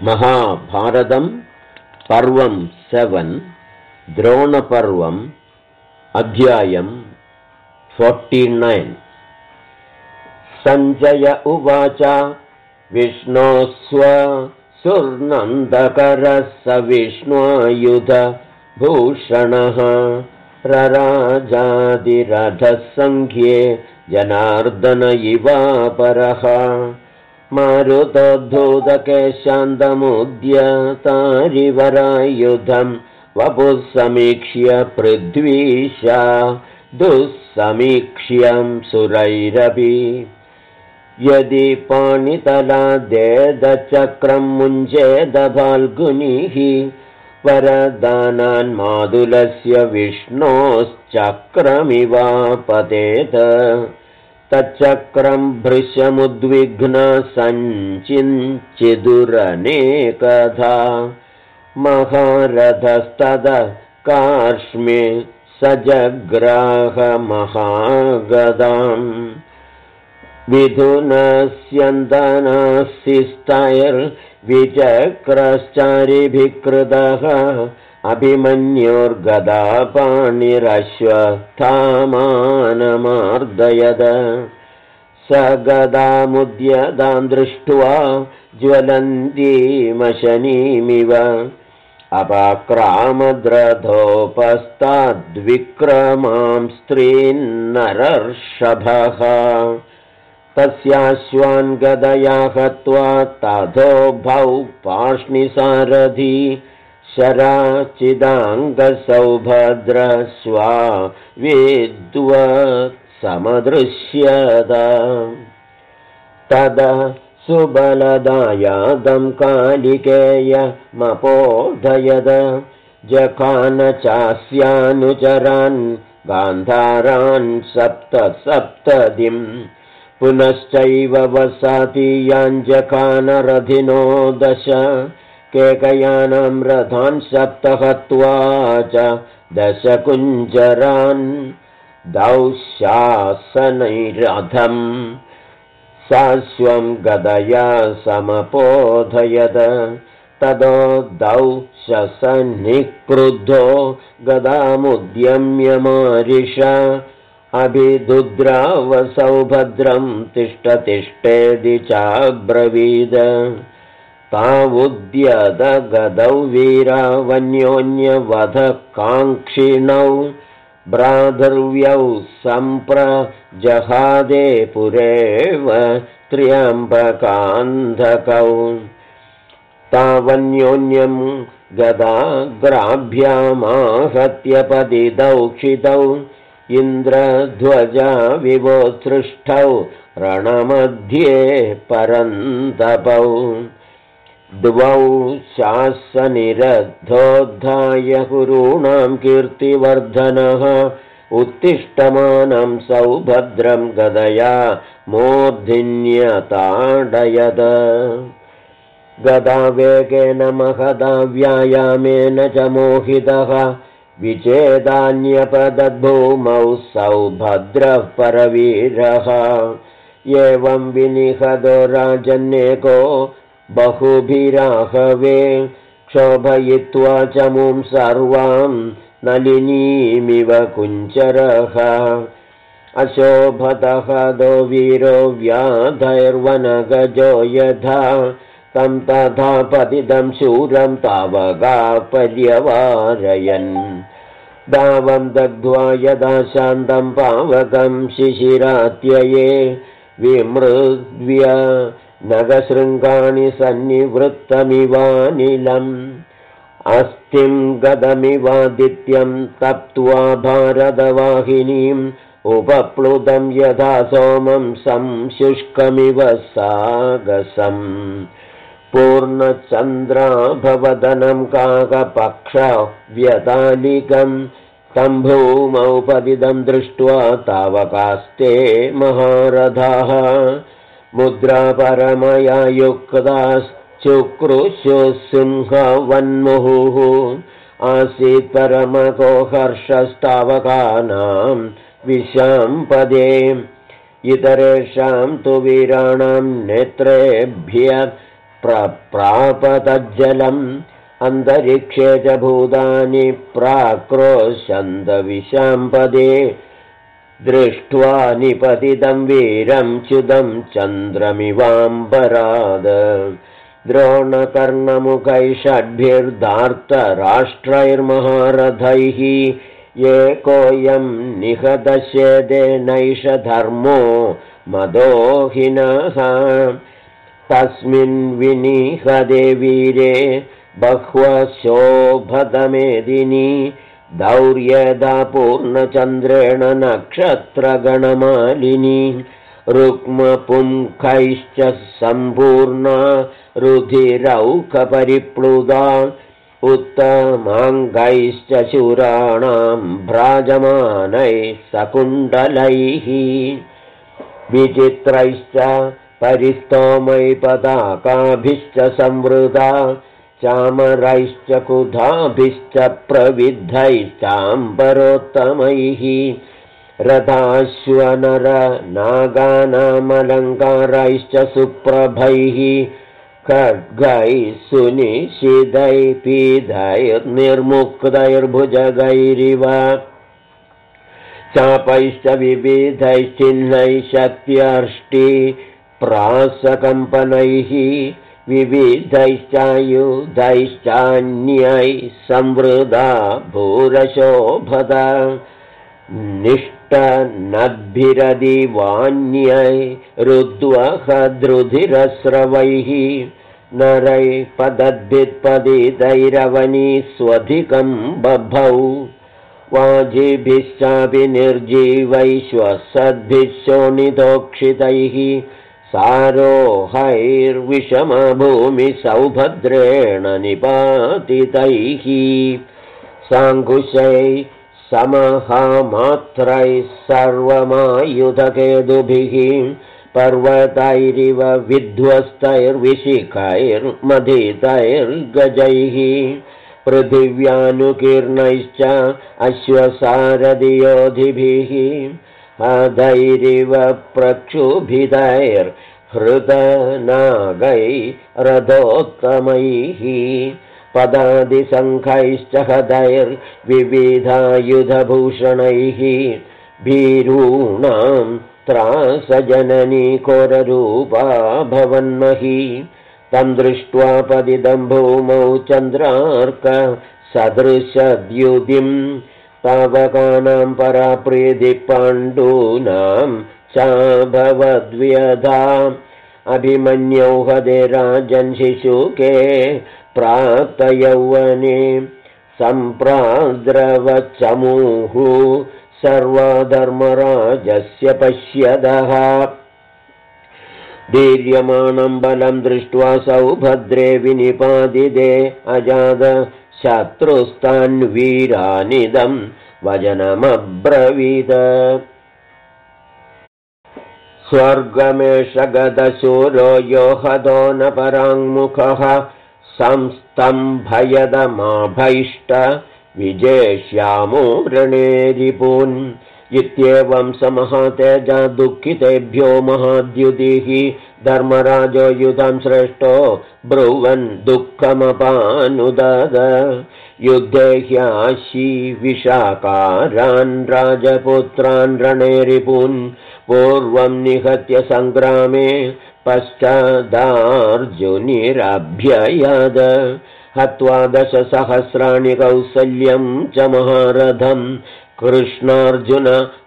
महाभारतं पर्वं 7 द्रोणपर्वम् अध्यायं 49। सञ्जय उवाच विष्णोस्वसुर्नन्दकरः स विष्णुयुधभूषणः रराजादिरथः सङ्ख्ये जनार्दन इवापरः मारुतोद्धूतकेशान्तमुद्यतारिवरायुधं वपुः समीक्ष्य पृथ्वीशा दुःसमीक्ष्यं सुरैरपि यदि पाणितलादेदचक्रं मुञ्चेद फाल्गुनिः वरदानान् मातुलस्य विष्णोश्चक्रमिवापतेत तच्चक्रं भृशमुद्विग्ना सञ्चिञ्चिदुरनेकधा महारथस्ततः कार्ष्मे सजग्राहमहागदाम् विधुनस्यन्दनासिस्तैर्विचक्रश्चारिभिकृतः अभिमन्योर्गदापाणिरश्वत्थामानमार्दयद स गदामुद्यतां दृष्ट्वा ज्वलन्तीमशनीमिव अपाक्रामद्रथोपस्ताद्विक्रमां स्त्रीन्नरर्षभः तस्याश्वान् गदया हत्वा तथोभौ पार्ष्णिसारथी शराचिदाङ्गसौभद्रस्वा विद्वत् समदृश्यत तदा सुबलदायादं कालिकेयमपोधयद जखान चास्यानुचरान् गान्धारान् सप्तदिं पुनश्चैव वसातीयाञ्जखानरथिनो 10 केकयानां रथान् 7 हत्वा च 10 कुञ्जरान् दौशासनैरथं साश्वं गदया समपोधयद ततो दौशसनिक्रुद्धो गदामुद्यम्य मारिष अभिदुद्रावसौभद्रं तिष्ठ तिष्ठेदि चाब्रवीद तावुद्यत गदौ वीरावन्योन्यवधकाङ्क्षिणौ भ्रातृव्यौ सम्प्रजहादे पुरेव त्र्यम्बकान्धकौ तावन्योन्यं गदाग्राभ्यामाहत्य पतितौ क्षितौ इन्द्रध्वजा विवोत्सृष्टौ रणमध्ये परन्तपौ द्वौ शासनिरद्धोद्धाय कुरूणां कीर्तिवर्धनः उत्तिष्ठमानं सौभद्रं गदया मूर्धिन्यताडयद गदावेगेन महदा व्यायामेन च मोहितः विचेदान्यपदद्भूमौ सौभद्रः परवीरः एवं विनिहतो राजन्नेको बहुभिराहवे क्षोभयित्वा चमुं सर्वां नलिनीमिव कुञ्चरः अशोभतः दो वीरो व्याधैर्वनगजो यथा तं तथा पतितं शूरं तावगा पर्यवारयन् दावं दग्ध्वा यदा शान्तं पावकं शिशिरात्यये विमृद्व्य नगशृङ्गाणि सन्निवृत्तमिवानिलम् अस्थिं गदमिवादित्यं तप्त्वा भारतवाहिनीम् उपप्लुतं यथा सोमं संशुष्कमिव सागसम् पूर्णचन्द्राभवदनं काकपक्षव्यतालिकं तं भूमौ पतितं दृष्ट्वा तावकास्ते महारथाः मुद्रापरमया युक्ताश्चुक्रुशुः सिंहवन्मुहुः आसीत् परमको हर्षस्तावकानां विशाम्पदे इतरेषां तु वीराणां नेत्रेभ्य प्रप्रापतज्जलम् अन्तरिक्षे च भूतानि प्राक्रोशन्तविशाम्पदे दृष्ट्वा निपतितं वीरं च्युतं चन्द्रमिवाम्बराद द्रोणकर्णमुखैः षड्भिर्धार्तराष्ट्रैर्महारथैः एकोऽयं निहतश्चेदेनैष धर्मो मदोहिनः तस्मिन् विनिहते वीरे बह्वशोभतमेदिनी दौर्यदा पूर्णचन्द्रेण नक्षत्रगणमालिनी रुक्मपुङ्खैश्च सम्पूर्णा रुधिरौखपरिप्लुता उत्तमाङ्गैश्च शूराणां भ्राजमानैः सकुण्डलैः विचित्रैश्च परिस्तोमै पताकाभिश्च संवृता चामरैश्च कुधाभिश्च प्रविद्धैश्चाम्बरोत्तमैः रथाश्वनरनागानामलङ्कारैश्च सुप्रभैः खड्गैः सुनिशितैः पीतैर्निर्मुक्तैर्भुजगैरिव चापैश्च विविधैश्चिह्नैः शक्त्यर्ष्टि प्रासकम्पनैः विविधैश्चायुधैश्चान्यैः संवृदा भूरशोभदा निष्टनद्भिरदिवान्यै रुद्वहद्रुधिरस्रवैः नरैः पदद्भित्पदितैरवनीस्वधिकं बभौ वाजिभिश्चापि निर्जीवैः श्वसद्भिः शोणितोक्षितैः सारोहैर्विषमभूमिसौभद्रेण निपातितैः साङ्कुशैः समहामात्रैः सर्वमायुधकेतुभिः पर्वतैरिव विध्वस्तैर्विशिखैर्मथितैर्गजैः पृथिव्यानुकीर्णैश्च अश्वसारथियोधिभिः हदैरिव प्रक्षुभितैर्हृतनागैः रथोत्तमैः पदादिसङ्खैश्च हदैर्विविधायुधभूषणैः भीरूणां त्रासजननी कोररूपा भवन्मही तं दृष्ट्वा पतितं भूमौ चन्द्रार्क सदृशद्युतिम् तावकानां पराप्रीतिः पाण्डूनां चाभवद्व्यधा अभिमन्यौ हदे राजन् शिशुके प्राप्तयौवने सम्प्राद्रवचमूः सर्वधर्मराजस्य पश्यदः दीर्यमाणं बलं दृष्ट्वा सौभद्रे विनिपादिते अजाद शत्रुस्तान्वीरानिदं वचनमब्रवीद स्वर्गमेष गतशूरो यो हतो न पराङ्मुखः संस्तम्भयदमाभैष्ट विजेष्यामो रणे रिपून् इत्येवं समहातेजा दुःखितेभ्यो महाद्युतिः धर्मराजो युधं श्रेष्ठो ब्रुवन् दुःखमपानुदद युद्धे ह्याशी विशाकारान् राजपुत्रान् रणे रिपून् पूर्वं निहत्य सङ्ग्रामे पश्चादार्जुनिरभ्ययद हत्वा 10,000 कौसल्यं च महारथं कृष्णार्जुन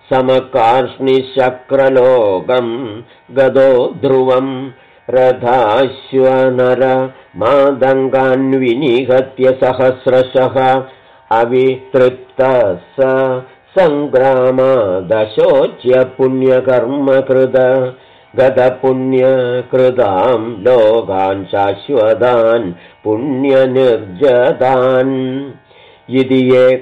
समकार्ष्णिशक्रलोकं गदो ध्रुवं रथाश्वनर मादङ्गान्विनिहत्य सहस्रशः अवितृप्तः स सङ्ग्रामादशोच्य पुण्यकर्मकृत गतपुण्यकृतां लोकान् शाश्वतान् पुण्यनिर्जतान् इति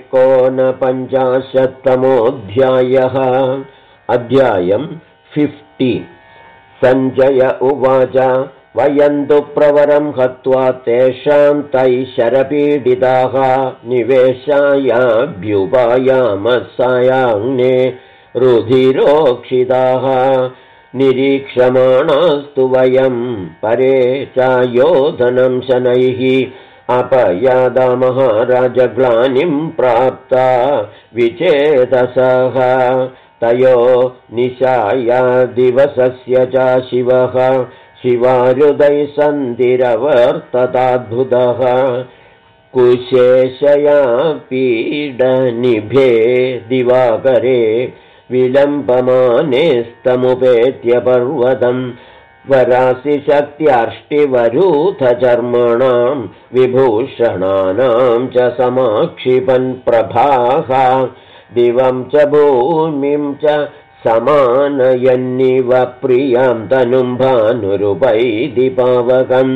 51तमोऽध्यायः अध्यायं 50 सञ्जय उवाच वयं तु प्रवरं हत्वा तेषां तैः शरपीडिताः निवेशायाभ्युपायामः सायाह्ने रुधिरोक्षिताः निरीक्षमाणास्तु वयं परे चायोधनं शनैः अपयादा महाराजग्लानिं प्राप्ता विचेतसः तयो निशाया दिवसस्य च शिवः शिवारुदै सन्धिरवर्तताद्भुतः कुशेशया पीडनिभे दिवाकरे विलम्बमानेस्तमुपेत्य पर्वतं वरासि शक्त्यार्ष्टिवरूथचर्मणां विभूषणानां च समाक्षिपन् प्रभाः दिवं च भूमिं च समानयन्निव प्रियां तनुं भानुरुपैदिपावकम्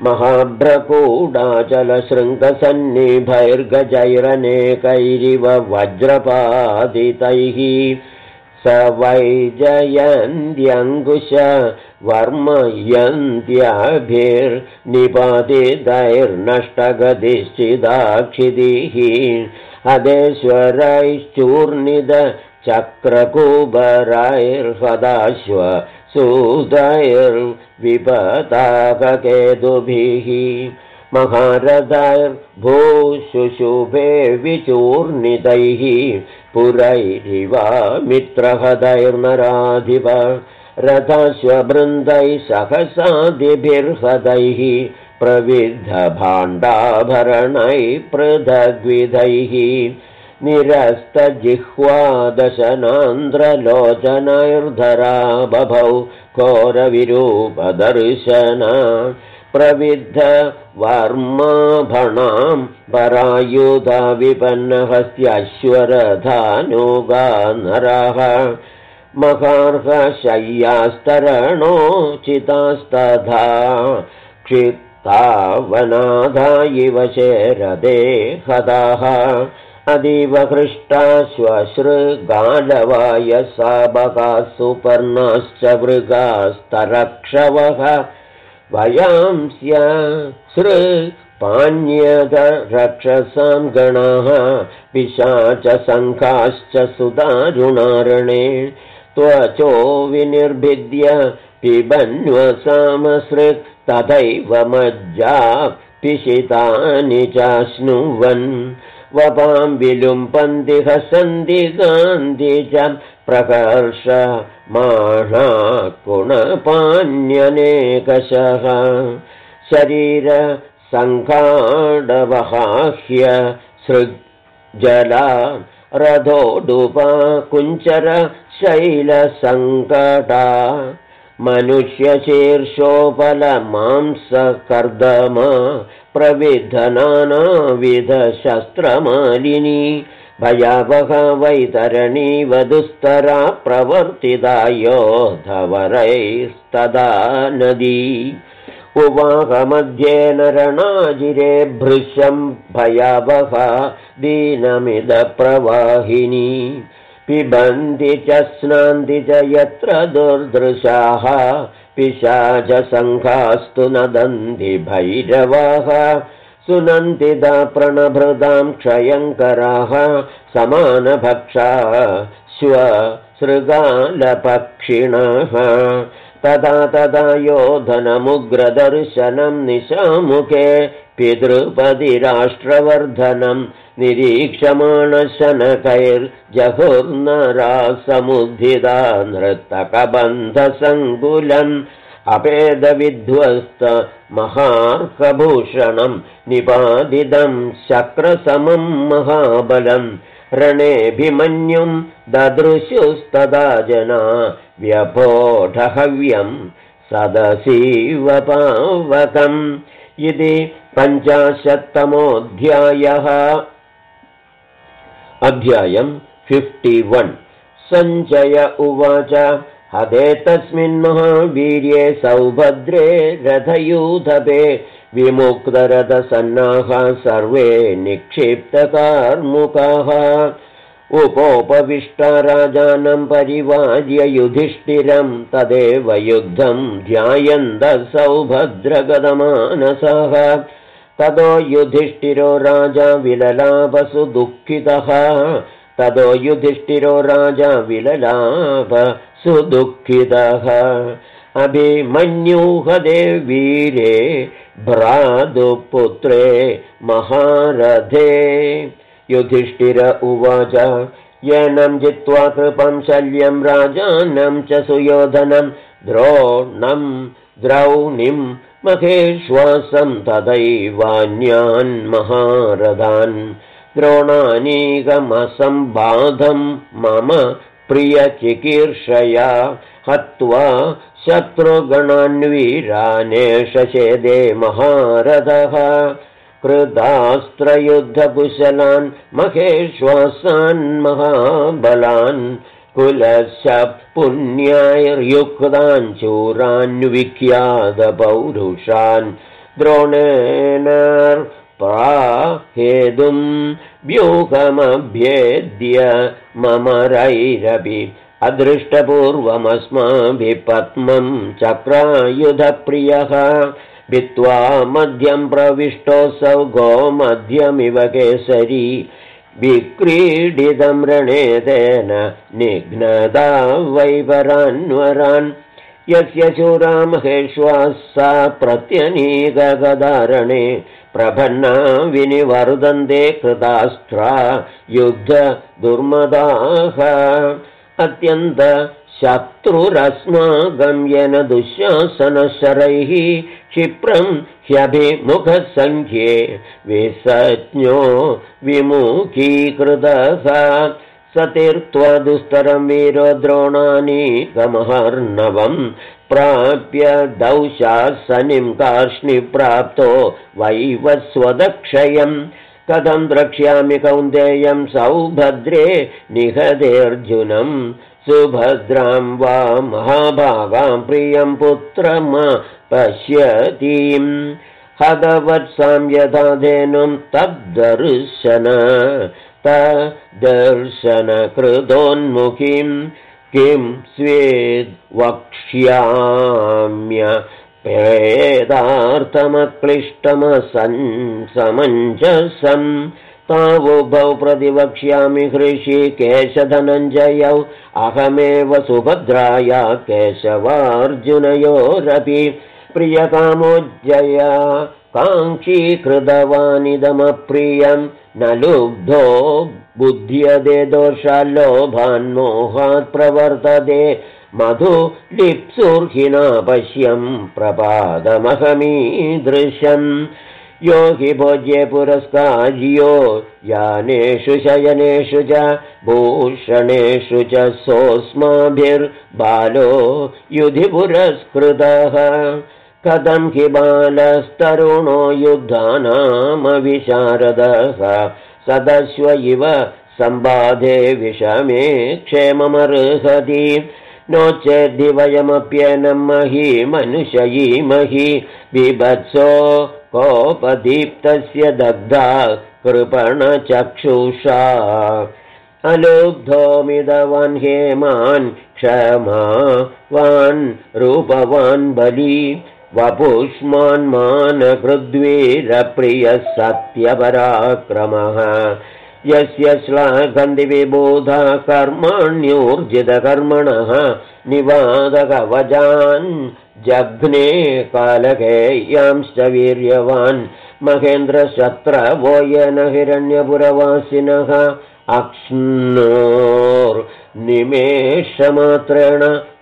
महाभ्रकूडाचलशृङ्गसन्निभैर्गजैरनेकैरिव वज्रपादितैः स वैजयन्त्यङ्कुश वर्मयन्त्यभिर्निपातितैर्नष्टगतिश्चिदाक्षितिः हदेश्वरैश्चूर्णिद चक्रकूबरैर्हदाश्व सूदैर्विपताककेतुभिः महारथैर्भूशुशुभे विचूर्णितैः पुरैरिवा मित्रहदैर्नराधिप रथाश्ववृन्दैः सहसादिभिर्हदैः प्रविद्धभाण्डाभरणैः पृथग्विधैः निरस्तजिह्वादशनान्द्रलोचनैर्धरा बभौ घोरविरूपदर्शना प्रविद्धवर्माभणां परायुधा विपन्नहस्त्यश्वरधानुगा नरः महार्हशय्यास्तरणोचितास्तथा क्षिप्तावनाधा इव शेरदे हदाः अतीव हृष्टाश्वश्रुगालवायसाबकाः सुपर्णाश्च मृगास्तरक्षवः वयांस्य सृपान्यदरक्षसां गणाः पिशाचसङ्घाश्च सुदारुणारणे त्वचो विनिर्भिद्य पिबन्वसामसृक् तथैव मज्जा पिशितानि चाश्नुवन् वपां विलुम्पन्ति हसन्ति गान्धि च प्रकर्षमाणा कुणपान्यनेकशः शरीरसङ्घाडवहाह्य सृज्जला रथोडुपा कुञ्चर शैलसङ्कटा मनुष्यशीर्षोपलमांसकर्दमा प्रविद्धनानाविधशस्त्रमालिनी भयावह वैतरणी वधुस्तरा प्रवर्तिता योधवरैस्तदा नदी उवाहमध्ये नरणाजिरे भृशं भयावह दीनमिदप्रवाहिनी पिबन्ति च स्नान्ति च यत्र दुर्दृशाः पिशाचसङ्घास्तु नदन्ति भैरवाः सुनन्ति दा प्रणभृतां क्षयङ्कराः समानभक्षा श्वसृगालपक्षिणः तदा तदा योधनमुग्रदर्शनं निशामुखे पितृपतिराष्ट्रवर्धनं निरीक्षमाणशनकैर्जहुर्नरा समुद्धिता नृत्तकबन्धसङ्कुलम् अपेदविध्वस्तमहार्कभूषणं निपादितं शक्रसमं महाबलं रणेऽभिमन्युं ददृशुस्तदा जना व्यपोढहव्यं सदसीवपावकम् इति 50तमोऽध्यायः। अध्यायं 51। सञ्जय उवाच हदे तस्मिन् महावीर्ये सौभद्रे रथयूथपे विमुक्तरथसन्नाहाः सर्वे निक्षिप्तकार्मुकाः उपोपविष्टा राजानं परिवार्य युधिष्ठिरं तदेव युद्धं ध्यायन्तः सौभद्रगतमानसाः ततो युधिष्ठिरो राजा विललापसु दुःखितः ततो युधिष्ठिरो राजा विललाप सुदुःखितः अभिमन्यूहदे वीरे भ्रातुपुत्रे महारथे युधिष्ठिर उवाच येनं जित्वा कृपं शल्यं राजानं च सुयोधनं द्रोणं द्रौणिं महेश्वासं तदैवान्यान् महारथान् द्रोणानीकमसम्बाधं मम प्रियचिकीर्षया हत्वा शत्रुगणान्वीरानेशेदे महारथः कृतास्त्रयुद्धकुशलान् महेश्वासान् महाबलान् कुलस्य पुण्यायुक्तान् शूरान्विख्यातपौरुषान् द्रोणेन प्राहेतुं व्यूहमभ्येद्य ममरैरपि अदृष्टपूर्वमस्माभिः पद्मं चक्रायुधप्रियः भित्त्वा मध्यं प्रविष्टोऽसौ गोमध्यमिव केसरी विक्रीडितं रणेतेन निघ्नता वैपरान्वरान् यस्य शूरा महेश्वासा प्रत्यनीकगदारणे प्रभन्ना विनिवर्धन्ते कृतास्त्रा युद्धदुर्मदाः अत्यन्त शत्रुरस्माकं येन दुःशासनशरैः क्षिप्रं ह्यभिमुखसङ्ख्ये विसज्ञो विमुखीकृतः स तीर्त्वा दुस्तरं वीरो द्रोणानीकमहर्णवं प्राप्य दौशासनिं कार्ष्णिप्राप्तो वैवस्वदक्षयम् कथं द्रक्ष्यामि कौन्तेयं सौभद्रे निहतेऽर्जुनं सुभद्रां वा महाभागां प्रियं पुत्रं पश्यतीं हतवत्सां यथा धेनुं तद्दर्शनकृतोन्मुखीं किं स्वेद्वक्ष्याम्य प्रेदार्थमक्लिष्टमसमञ्जसं तावुभौ प्रतिवक्ष्यामि हृषीकेशधनञ्जयौ अहमेव सुभद्राया केशवार्जुनयोरपि प्रियकामोज्जया काङ्क्षीकृतवानिदमप्रियं न लुब्धो बुध्यते दोषाल्लोभान्मोहात् प्रवर्तते मधुलिप्सुर्हिना पश्यं प्रपादमहमीदृशम् यो हि भोज्ये पुरस्कार्यो यानेषु शयनेषु च भूषणेषु च सोऽस्माभिर्बालो युधि पुरस्कृतः कथं हि बालस्तरुणो युद्धानामविशारदः सदस्व इव सम्बाधे विषमे क्षेममर्हति नो चेद्धि वयमप्येनं मही मनुष्यीमहि बिभत्सो कोपदीप्तस्य दग्धा कृपणचक्षुषा अलुब्धोमिदवान् हेमान् क्षमावान् रूपवान् बली वपुष्मान् मानकृद्वीरप्रियः सत्यपराक्रमः यस्य श्लाघन्ति विबोधा कर्मण्यूर्जितकर्मणः निवादकवचान् जघ्ने कालकेयांश्च वीर्यवान् महेन्द्रशत्रवो येन हिरण्यपुरवासिनः अक्ष्णोर्निमेषमात्रेण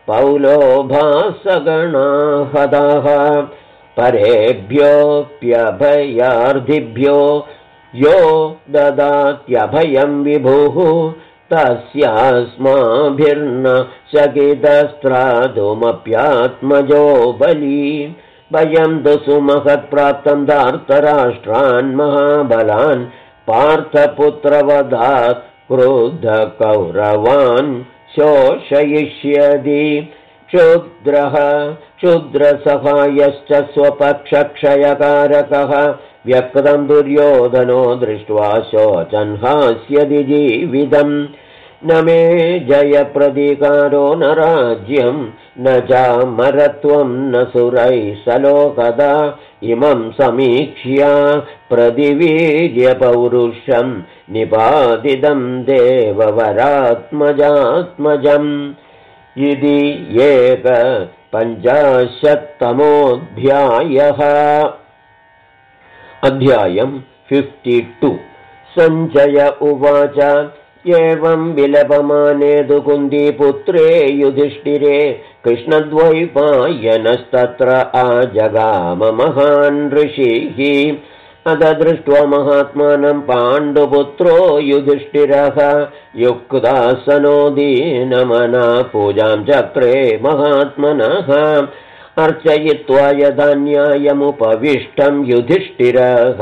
पौलोभासगणाहताः परेभ्योऽप्यभयार्थिभ्यो यो ददात्यभयं विभुः तस्यास्माभिर्न शकितस्त्रातुमप्यात्मजो बली वयं तु सुमहत्प्राप्तं धार्तराष्ट्रान् महाबलान् पार्थपुत्रवधात् क्रुद्धकौरवान् शोषयिष्यति क्षुद्रसहायश्च स्वपक्षक्षयकारकः व्यक्तं दुर्योधनो दृष्ट्वा शोचन् हास्यति जीवितम् न मे जयप्रतीकारो न राज्यं न चामरत्वं न सुरैः सलोकदा इमं समीक्ष्य प्रतिवीर्यपौरुषं निपातितं देववरात्मजात्मजम् इति 51तमोऽध्यायः। अध्यायम् 52। सञ्जय उवाच एवं विलपमाने तु कुन्तीपुत्रे युधिष्ठिरे कृष्णद्वैपायनस्तत्र आजगाम महान् ऋषिः। अथ दृष्ट्वा महात्मानं पाण्डुपुत्रो युधिष्ठिरः युक्तासनो दीनमना पूजां चक्रे महात्मनः। अर्चयित्वा यदा न्यायमुपविष्टं युधिष्ठिरः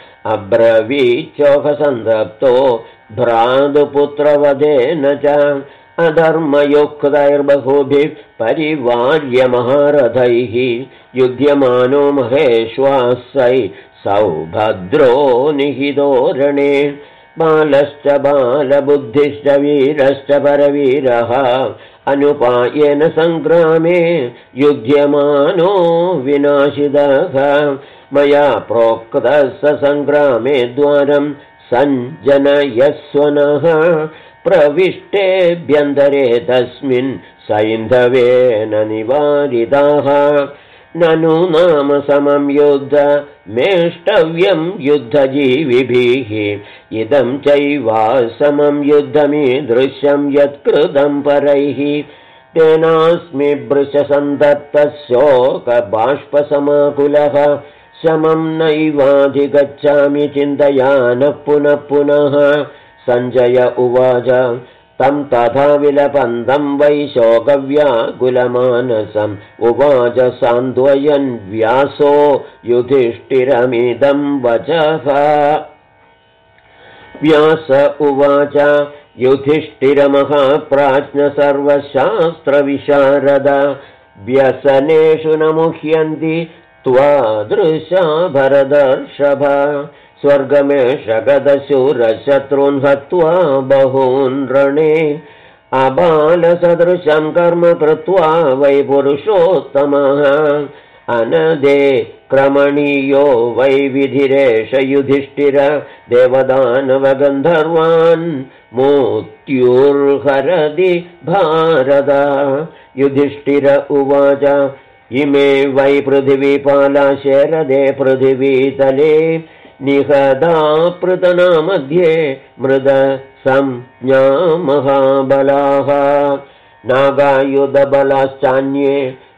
अब्रवीचोकसन्तप्तो भ्रातुपुत्रवधेन च अधर्मयुक्तैर्बहुभिः परिवार्य महारथैः युध्यमानो महेश्वासै सौभद्रो निहितोरणे। बालश्च बालबुद्धिश्च वीरश्च परवीरः अनुपायेन सङ्ग्रामे युध्यमानो विनाशितः। मया प्रोक्तः स सङ्ग्रामे द्वारं सञ्जनयस्वनः प्रविष्टेभ्यन्तरे तस्मिन् सैन्धवेन निवारिताः। ननु नाम समं युद्धमेष्टव्यं युद्धजीविभिः इदं चैवासमं युद्धमीदृश्यं यत्कृतं परैः। तेनास्मि वृषसन्तप्तः शोकबाष्पसमाकुलः शमं नैवाधिगच्छामि चिन्तयानः पुनः पुनः। सञ्जय उवाच तं तथा विलपन्तं वै शोकव्याकुलमानसम् उवाच सान्त्वयन् व्यासो युधिष्ठिरमिदं वचः। व्यास उवाच युधिष्ठिरमहाप्राज्ञ सर्वशास्त्रविशारद व्यसनेषु न मुह्यन्ति त्वादृशा भरतर्षभ। स्वर्गमेष गतशूरशत्रून् हत्वा बहून् रणे अबालसदृशं कर्म कृत्वा वै पुरुषोत्तमः। अनदे क्रमणीयो वै विधिरेष युधिष्ठिर देवदानवगन्धर्वान् मृत्युर्हरति भारत। युधिष्ठिर उवाच इमे वै पृथिवीपाला शरदे पृथिवीतले निहदा पृतना मध्ये मृद संज्ञा महाबलाः। नागायुधबलाश्चान्ये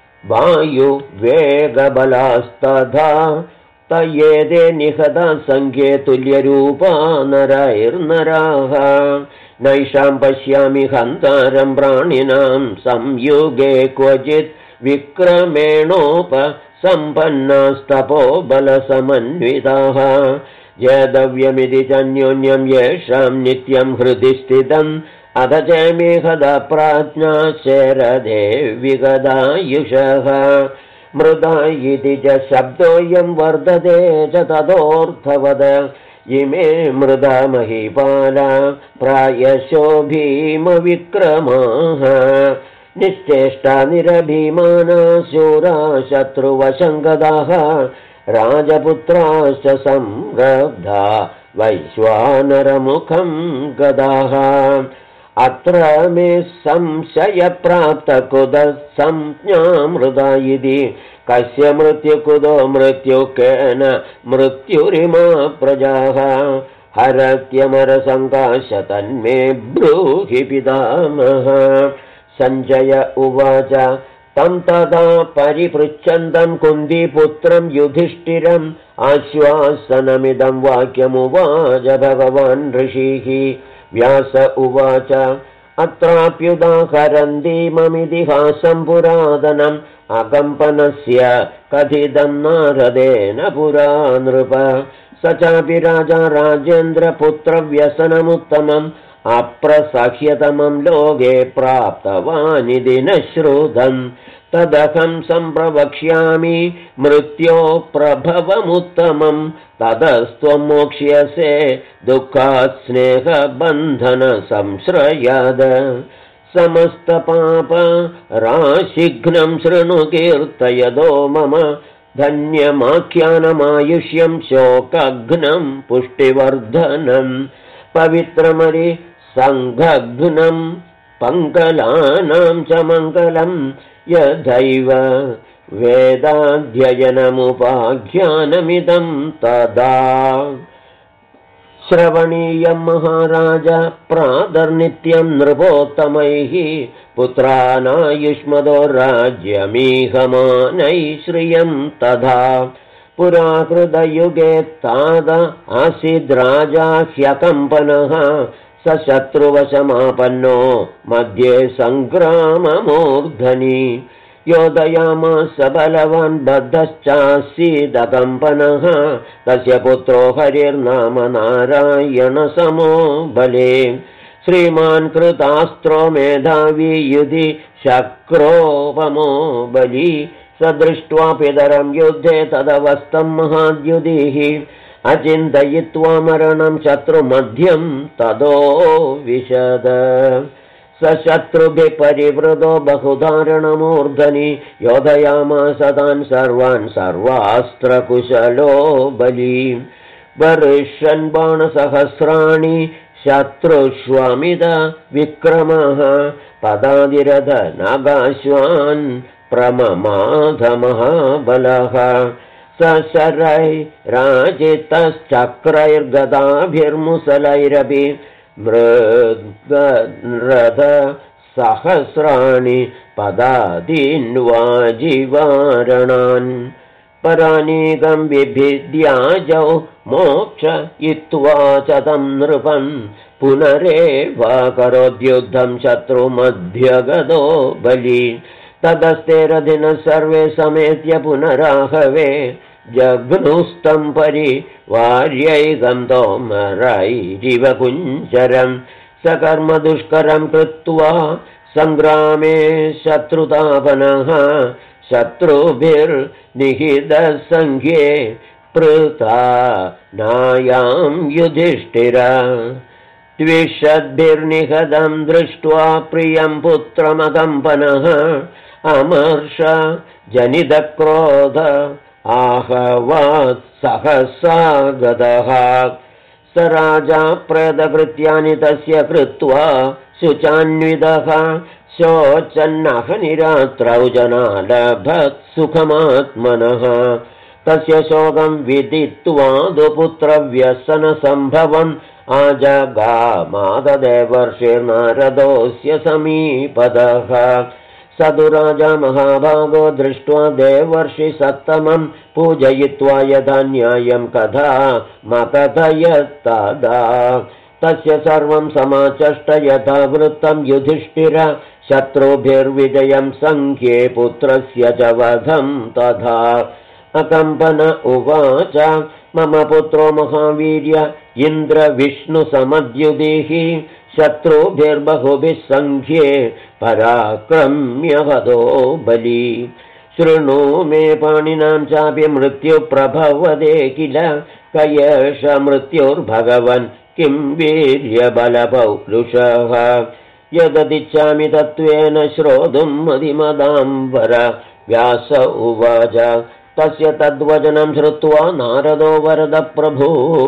वायुवेगबलास्तथा तयेदे निहदा संख्ये तुल्यरूपा नरैर्नराः। नैषां पश्यामि हन्तारं प्राणिनां संयुगे क्वचित् विक्रमेणोपसम्पन्नास्तपो बलसमन्विताः। जेतव्यमिति चान्योन्यं येषां नित्यं हृदि स्थितम् अथ च मेहदा प्राज्ञा शरदे विगदायुषः। मृदा इति च शब्दोऽयं वर्तते च ततोऽर्थवद इमे मृदा महीपाला प्रायशो भीमविक्रमाः। निश्चेष्टा निरभिमाना शूरा शत्रुवशङ्गदाः राजपुत्राश्च संरब्धा वैश्वानरमुखं गदाः। अत्र मे संशयप्राप्तकुतः संज्ञा मृदा इति कस्य मृत्युकुतो मृत्युकेन मृत्युरिमा प्रजाः। हरत्यमरसङ्काश तन्मे ब्रूहि पितामह। सञ्जय उवाच तं तदा परिपृच्छन्तं कुन्तीपुत्रं युधिष्ठिरम् आश्वासनमिदं वाक्यमुवाच भगवान् ऋषिः। व्यास उवाच अत्राप्युदाहरन्तीममितिहासं पुरातनम् अकम्पनस्य कथितं नारदेन पुरा नृप। स चापि राजा राजेन्द्रपुत्रव्यसनमुत्तमम् अप्रसह्यतमं लोके प्राप्तवानिति न श्रुतम्। तदहं सम्प्रवक्ष्यामि मृत्यो प्रभवमुत्तमं ततस्त्वं मोक्ष्यसे दुःखात् स्नेहबन्धनसंश्रयाद समस्तपापराशिघ्नं शृणु कीर्तयदो मम धन्यमाख्यानमायुष्यं शोकघ्नं पुष्टिवर्धनं पवित्रमरि सङ्घघ्नं पङ्कलानां च मङ्गलं यथैव वेदाध्ययनमुपाख्यानमिदं तदा श्रवणीयं महाराज प्रातर्नित्यं नृपोत्तमैः पुत्रानायुष्मदो राज्यमीहमानैः श्रियं तथा पुराकृतयुगे ताद आसीद्राजा ह्यकम्पनः स शत्रुवशमापन्नो मध्ये सङ्ग्राममूर्धनि योधयामास बलवान् बद्धश्चासीदकम्पनः तस्य पुत्रो हरिर्नाम नारायणसमो बले श्रीमान् कृतास्त्रो मेधावी युधि शक्रोपमो बली स दृष्ट्वा पितरं युद्धे तदवस्थं महाद्युधिः अचिन्तयित्वा मरणं शत्रुमध्यं तदो विशद स शत्रुभिः परिवृतो बहुधारणमूर्धनि योधयामास तान् सर्वान् सर्वास्त्रकुशलो बली वर्षन् बाणसहस्राणि शत्रुष्वमिद विक्रमः पदादिरथ नागाश्वान् प्रममाधमहाबलः सशरैराजितश्चक्रैर्गदाभिर्मुसलैरपि मृद्रथ सहस्राणि पदादीन्वाजिवारणान् परानीकं विभिद्याजौ मोक्षयित्वा च तं नृपं पुनरेवाकरोद्युद्धं शत्रुमध्यगतो बली ततस्ते रथिनः सर्वे समेत्य पुनराहवे जघ्नुस्तं परिवार्यैकं तोमरैरिव कुञ्जरं सकर्मदुष्करं कृत्वा सङ्ग्रामे शत्रुतापनः शत्रुभिर्निहितसङ्ख्ये पृथा नायां युधिष्ठिर द्विषद्भिर्निहतं दृष्ट्वा प्रियं पुत्रमकम्पनः अमर्ष जनितक्रोध आहवात् सहसा गतः स राजा प्रेतकृत्यानि तस्य कृत्वा शुचान्वितः शोचन्नहनिरात्रौ जनालभत् सुखमात्मनः तस्य शोकं विदित्वा दुपुत्रव्यसनसम्भवम् आजगामाददेवर्षिर्नारदोऽस्य समीपतः स तु राजा महाभागो दृष्ट्वा देवर्षि सत्तमं पूजयित्वा यथा न्यायं कथा मकथयत्तदा तस्य सर्वं समाचष्ट यथा वृत्तं युधिष्ठिर शत्रुभिर्विजयं सङ्ख्ये पुत्रस्य च वधं तथा अकम्पन उवाच मम पुत्रो महावीर्य इन्द्रविष्णुसमद्युदिः शत्रुभिर्बहुभिः सङ्ख्ये पराक्रम्य हतो बली शृणु मे पाणिनां चापि मृत्युप्रभवदे किल कयेष मृत्युर्भगवन् किं वीर्यबलपौरुषः यददिच्छामि तत्त्वेन श्रोतुं मदिमदाम्बर व्यास उवाच तस्य तद्वचनं श्रुत्वा नारदो वरदप्रभु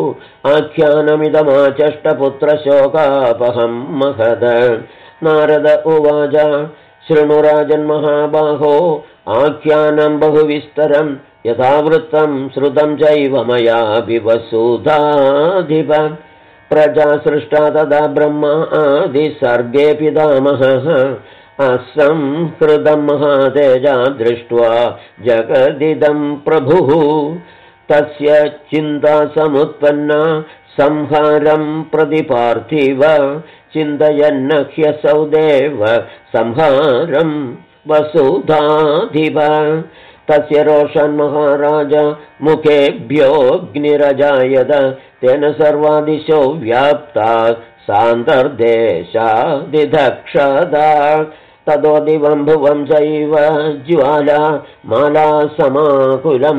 आख्यानमिदमाचष्टपुत्रशोकापहं महद नारद उवाच शृणु राजन्महाबाहो आख्यानं बहुविस्तरं यथावृत्तं श्रुतं चैव मया विवसुधाधिप प्रजा सृष्टा तदा ब्रह्मा आदिसर्गे पितामहः असंहृतं महातेजा दृष्ट्वा जगदिदं प्रभुः तस्य चिन्ता समुत्पन्ना संहारं प्रतिपार्थिव चिन्तयन्न ह्यसौ देव संहारं वसुधाधिप तस्य रोषन् महाराज मुखेभ्योऽग्निरजायत तेन सर्वादिशो व्याप्ता सान्तर्देशादिधक्षदा ततो दिवं भुवं चैव ज्वाला माला समाकुलं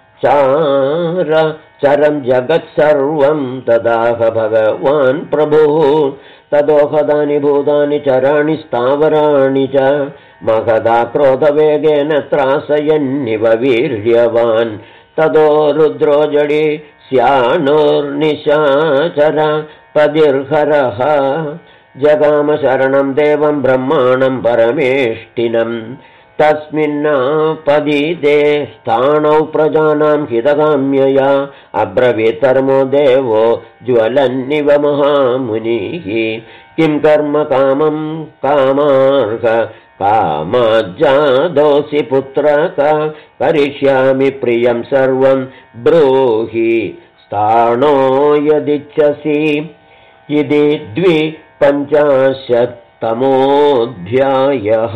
चरं जगत्सर्वं तदाह भगवान् प्रभुः तदोहदानि भूतानि चराणि स्थावराणि च महदा क्रोधवेगेन त्रासयन्निव वीर्यवान् तदो रुद्रो जडि स्याणोर्निशाचर पदिर्हरः जगाम शरणं देवं ब्रह्माणं परमेष्टिनम् तस्मिन्नापदिते स्थाणौ प्रजानां हितकाम्यया अब्रवीतर्मो देवो ज्वलन्निव महामुनिः किं कर्म कामं कामार्ह कामाज्जादोऽसि पुत्रक करिष्यामि प्रियं सर्वं ब्रूहि स्थाणो यदिच्छसि इति 250तमोऽध्यायः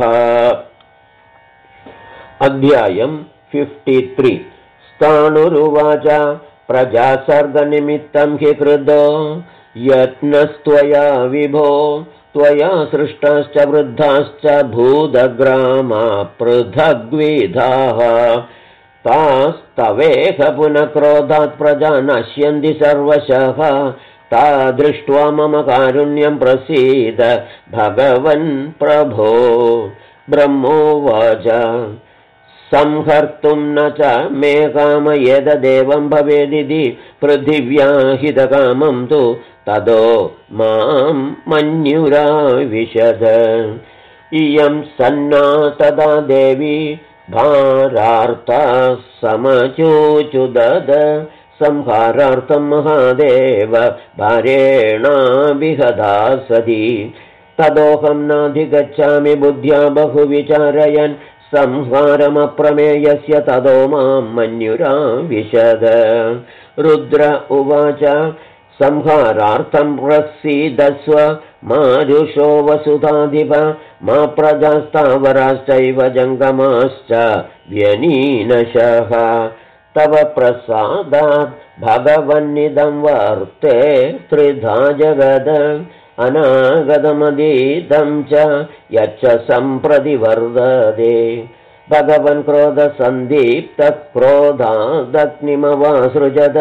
अध्यायम् 53 स्थाणुरुवाच प्रजासर्गनिमित्तं हि कृतो यत्नस्त्वया विभो त्वया सृष्टाश्च वृद्धाश्च भूतग्रामा पृथग्विधाः तास्तवेह पुनः क्रोधात् प्रजा नश्यन्ति सर्वशः ता दृष्ट्वा मम कारुण्यं प्रसीद भगवन् प्रभो ब्रह्मोवाच संहर्तुं न च मे कामयेदेवं भवेदिति पृथिव्या हितकामं तु तदो मां मन्युराविशद इयं सन्ना तदा देवी भारार्ता समचूचुदद संहारार्थं महादेव भारेणाभिहदा सती तदोहं नाधिगच्छामि बुद्ध्या बहु विचारयन् संहारमप्रमेयस्य तदो मां मन्युराविशद रुद्र उवाच संहारार्थं प्रसीदस्व मारुषो वसुधाधिप मा प्रजास्तावराश्चैव जङ्गमाश्च व्यनीनशः तव प्रसादात् भगवन्निदं वर्ते त्रिधा जगद अनागतमदीतं च यच्च सम्प्रति वर्धते भगवन् क्रोधसन्दीप्तः क्रोधादग्निमवासृजत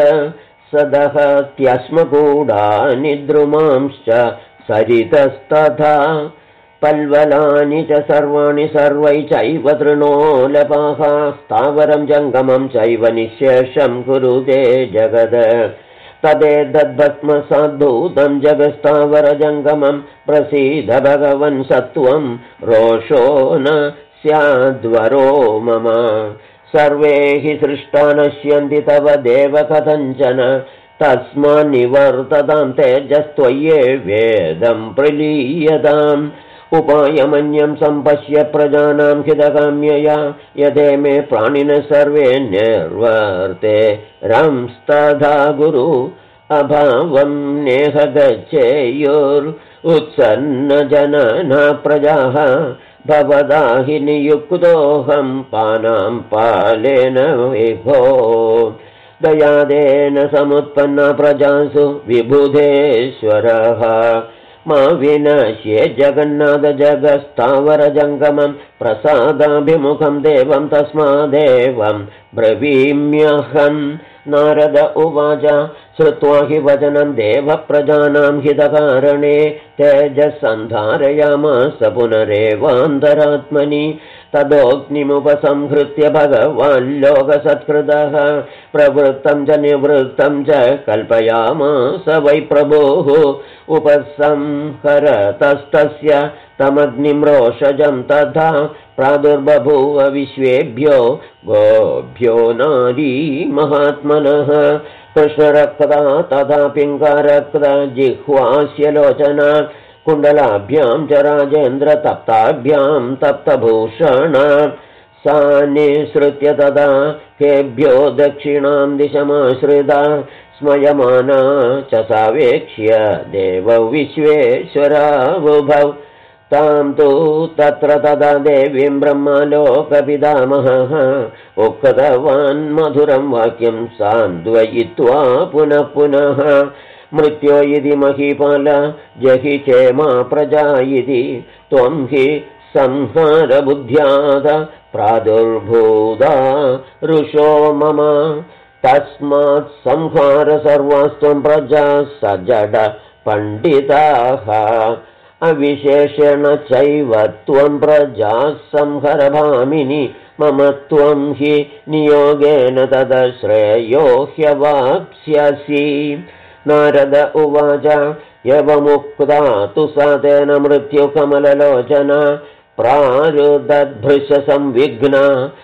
सदहत्यश्मकूडानि द्रुमांश्च सरितस्तथा पल्वलानि च सर्वाणि सर्वै चैव तृणोलपाः स्थावरं जङ्गमं चैव निःशेषं कुरुते जगद तदेतद्भस्मसाद्भूतं जगत्स्थावरजङ्गमं प्रसीद भगवन् सत्वं रोषो न स्याद्वरो मम सर्वे हि सृष्टा नश्यन्ति तव देव कथञ्चन तस्मान्निवर्ततां तेजस्त्वय्येवेदं प्रलीयताम् उपायमन्यं सम्पश्य प्रजानां हितकाम्यया यदे मे प्राणिनः सर्वे निर्वर्ते रंस्तथा गुरु अभावं नेह गच्छेयुरुत्सन्नजनना प्रजाः भवदा हि नियुक्तोऽहं पानां पालेन विभो दयादेन समुत्पन्ना प्रजासु विबुधेश्वरः मा विनश्ये जगन्नाथ जगत्स्थावरजङ्गमं प्रसादाभिमुखं देवं तस्मादेवं ब्रवीम्यहं नारद उवाच श्रुत्वा हि वचनं देवप्रजानां हितकारणे तेजसन्धारयामास पुनरेवान्तरात्मनि तदोऽग्निमुपसंहृत्य भगवान् लोकसत्कृतः प्रवृत्तं च निवृत्तं च कल्पयामास वै प्रभुः उपसंहरतस्तस्य तमग्निं रोषजं तथा प्रादुर्बभूव विश्वेभ्यो गोभ्यो नारी महात्मनः कृष्णरक्ता तथा पिङ्गारक्ता जिह्वास्य लोचना कुण्डलाभ्यां च राजेन्द्र तप्ताभ्यां तप्तभूषण सा निसृत्य तदा केभ्यो दक्षिणां दिशमाश्रिता स्मयमाना च सावेक्ष्य देव विश्वेश्वरावुभौ तां तु तत्र तदा देवीं ब्रह्मलोकपितामहः उक्तवान् मधुरं वाक्यं सान्द्वयित्वा पुनः पुनः मृत्यो इति महीपाल जहि क्षेमा प्रजा इति त्वं हि संहारबुद्ध्याद प्रादुर्भूता ऋषो मम तस्मात् संहार सर्वास्त्वं प्रजा सजड पण्डिताः अविशेषेण चैव त्वं प्रजा संहरभामिनि मम त्वं हि नियोगेन तदश्रेयो ह्यवाप्स्यसि नारद उवाच एवमुक्ता तु सा तेन मृत्युकमललोचना प्रारुदद्भृशसंविघ्ना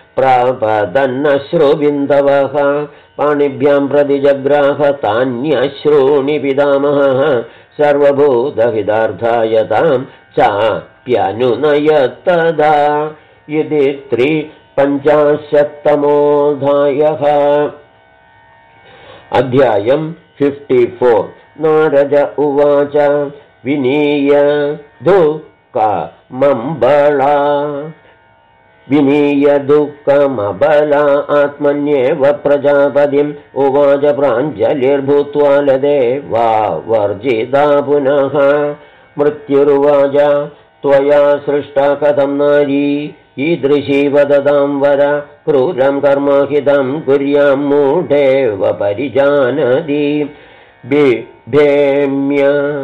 प्रापदन्नश्रुबिन्दवः पाणिभ्यां प्रति जग्राह तान्यश्रूणि पितामहः सर्वभूतहितार्थाय तां चाप्यनुनयत्तदा इति 350तमोऽध्यायः। अध्यायम् 54। नारद उवाच विनीय दुःखमबला आत्मन्येव प्रजापतिम् उवाच प्राञ्जलिर्भूत्वा लदे वा वर्जिता पुनः मृत्युरुवाच त्वया सृष्टा कथं नारी ईदृशी वदतां वर क्रूरं कर्महितं कुर्यां मूढेव परिजानति बिभेम्य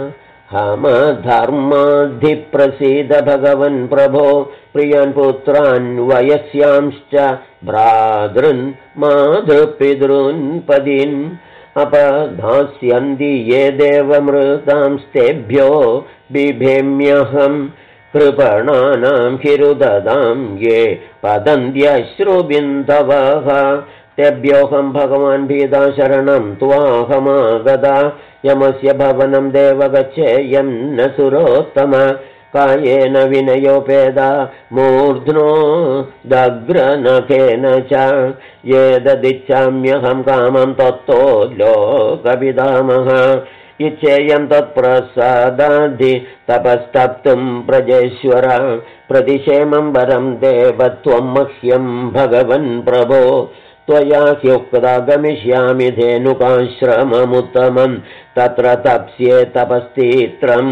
हमधर्माधिप्रसीद भगवन् प्रभो प्रियान् पुत्रान् वयस्यांश्च भ्रातॄन् मातृपितॄन् पदीन् अपधास्यन्ति ये देवमृतांस्तेभ्यो बिभेम्यहम् कृपणानां हिरुददां ये पतन्त्यश्रुबिन्दवः तेभ्योऽहं भगवान् भीता शरणं त्वाहमागता यमस्य भवनं देव गच्छेयं न सुरोत्तम कायेन विनयोपेदा मूर्ध्नो दग्रनखेन च येददिच्छाम्यहं कामं तत्तो लोकपितामह इच्छेयं तत्प्रसादाद्धि तपस्तप्तुं प्रजेश्वर प्रतिक्षेमं वरं देव त्वं मह्यं भगवन् प्रभो त्वया ह्युक्ता गमिष्यामि धेनुकाश्रममुत्तमं तत्र तप्स्ये तपस्तीत्रं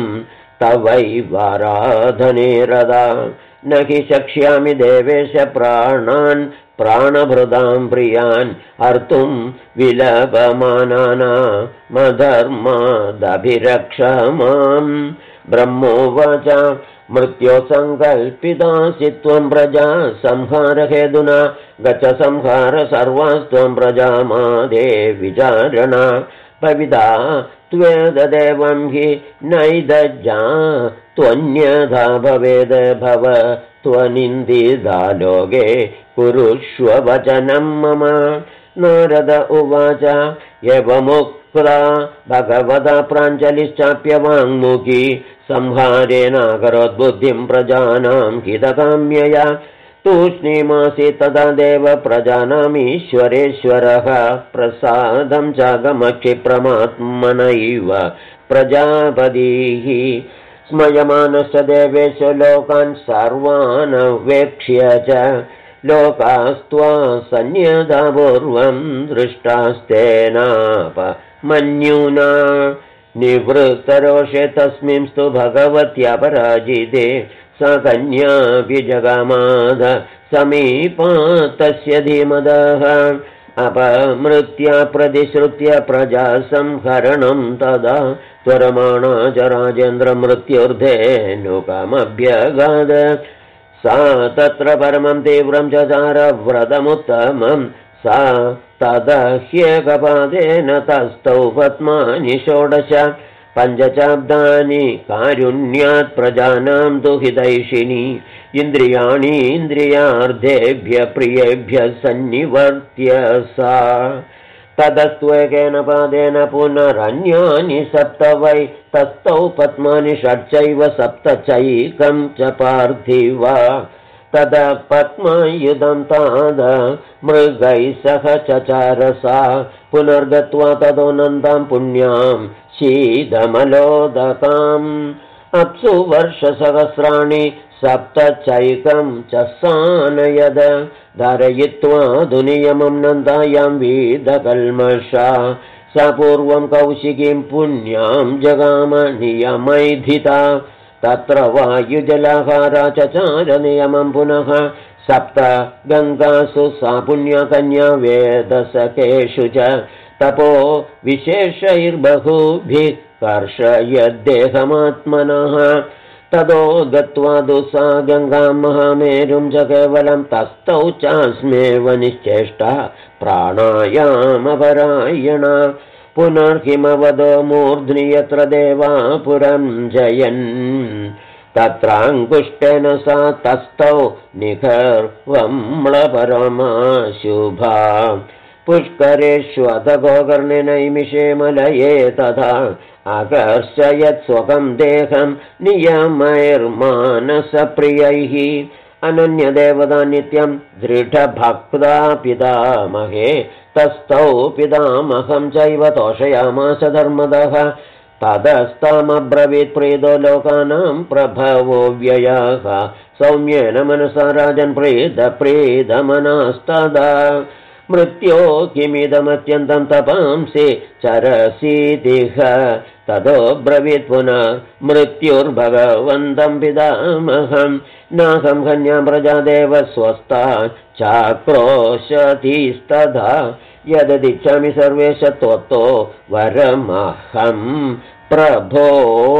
तवैवाराधने रदा न हि शक्ष्यामि देवेश प्राणान् प्राणभृदां प्रियान् अर्तुं विलपमानानामधर्मादभिरक्ष माम् ब्रह्मोवाच मृत्योसङ्कल्पितासि त्वं प्रजा संहारहेतुना गच्छ संहार सर्वास्त्वं प्रजा मादे विचारणा पविता त्वेददेवं हि नैदज्जा त्वन्यथा भवेद भव त्वनिन्दिता लोके कुरुष्व वचनं मम नारद उवाच एवमुक्ता भगवता प्राञ्जलिश्चाप्यवाङ्मुखी संहारेणाकरोद्बुद्धिं प्रजानां हितकाम्यया तूष्णीमासि तदा देव प्रजानामीश्वरेश्वरः प्रसादं चागमक्षिप्रमात्मनैव प्रजापतिः स्मयमानश्च देवेश लोकान् सर्वान् वेक्ष्य च लोकास्त्वा सन्न्यदा पूर्वं दृष्टास्तेनापमन्युना निवृत्तरोषे तस्मिंस्तु भगवत्यपराजिते स कन्याभिजगामाद समीपा तस्य धीमदः अपमृत्या प्रतिश्रुत्य प्रजा संहरणं तदा त्वरमाणा च राजेन्द्रमृत्युर्धेनुकमभ्यगाद सा तत्र परमं तीव्रं चचार व्रतमुत्तमं सा तदह्येकपादेन तस्थौ पद्मानि षोडश पञ्चचाब्दानि कारुण्यात् प्रजानां दुहितैषिणी इन्द्रियाणि इन्द्रियार्थेभ्य प्रियेभ्य सन्निवर्त्य सा तदस्त्वेकेन पादेन पुनरन्यानि सप्त वै तस्थौ पद्मानि षट्चैव सप्त चैकं च पार्थिव तद पद्मयुधं ताद मृगैः सह चचारसा पुनर्गत्वा तदोनन्दां पुण्यां शीतमलोदकाम् अप्सु वर्षसहस्राणि सप्त चैकं च सानयद धारयित्वा दुनियमं नन्दायां वीदकल्मषा स पूर्वं कौशिकीं पुण्यां जगाम नियमैधिता तत्र वायुजलाहारा चचारनियमं पुनः 7 गङ्गासु सा पुण्यकन्या वेदसकेषु च तपो विशेषैर्बहुभिः कर्षयद्देहमात्मनः तदो गत्वा दुसा गङ्गां महामेरुं च केवलं तस्थौ चास्मेव निश्चेष्टा प्राणायामपरायणा पुनर्हिमवदो मूर्ध्नि यत्र देवापुरं जयन् तत्राङ्कुष्टेन सा तस्थौ निखर्वम्लपरमाशुभा पुष्करेष्वतगोकर्णिनैमिषे मलये तथा आकर्षयत् स्वकं देहं नियमैर्मानसप्रियैः अनन्यदेवता नित्यं दृढभक्ता पितामहे तस्थौ पितामहं चैव तोषयामास धर्मदः ततस्तमब्रवीत् प्रीतो लोकानां प्रभवो व्ययः सौम्येन मनसा राजन् प्रीतमनास्तदा मृत्यो किमिदमत्यन्तं तपांसि चरसीतिह ततो ब्रवीत् पुनः मृत्युर्भगवन्तं पितामहं नाहं कन्यां प्रजादेव स्वस्था चाक्रोशतीस्तथा यददिच्छामि सर्वेश त्वत्तो वरमहं प्रभो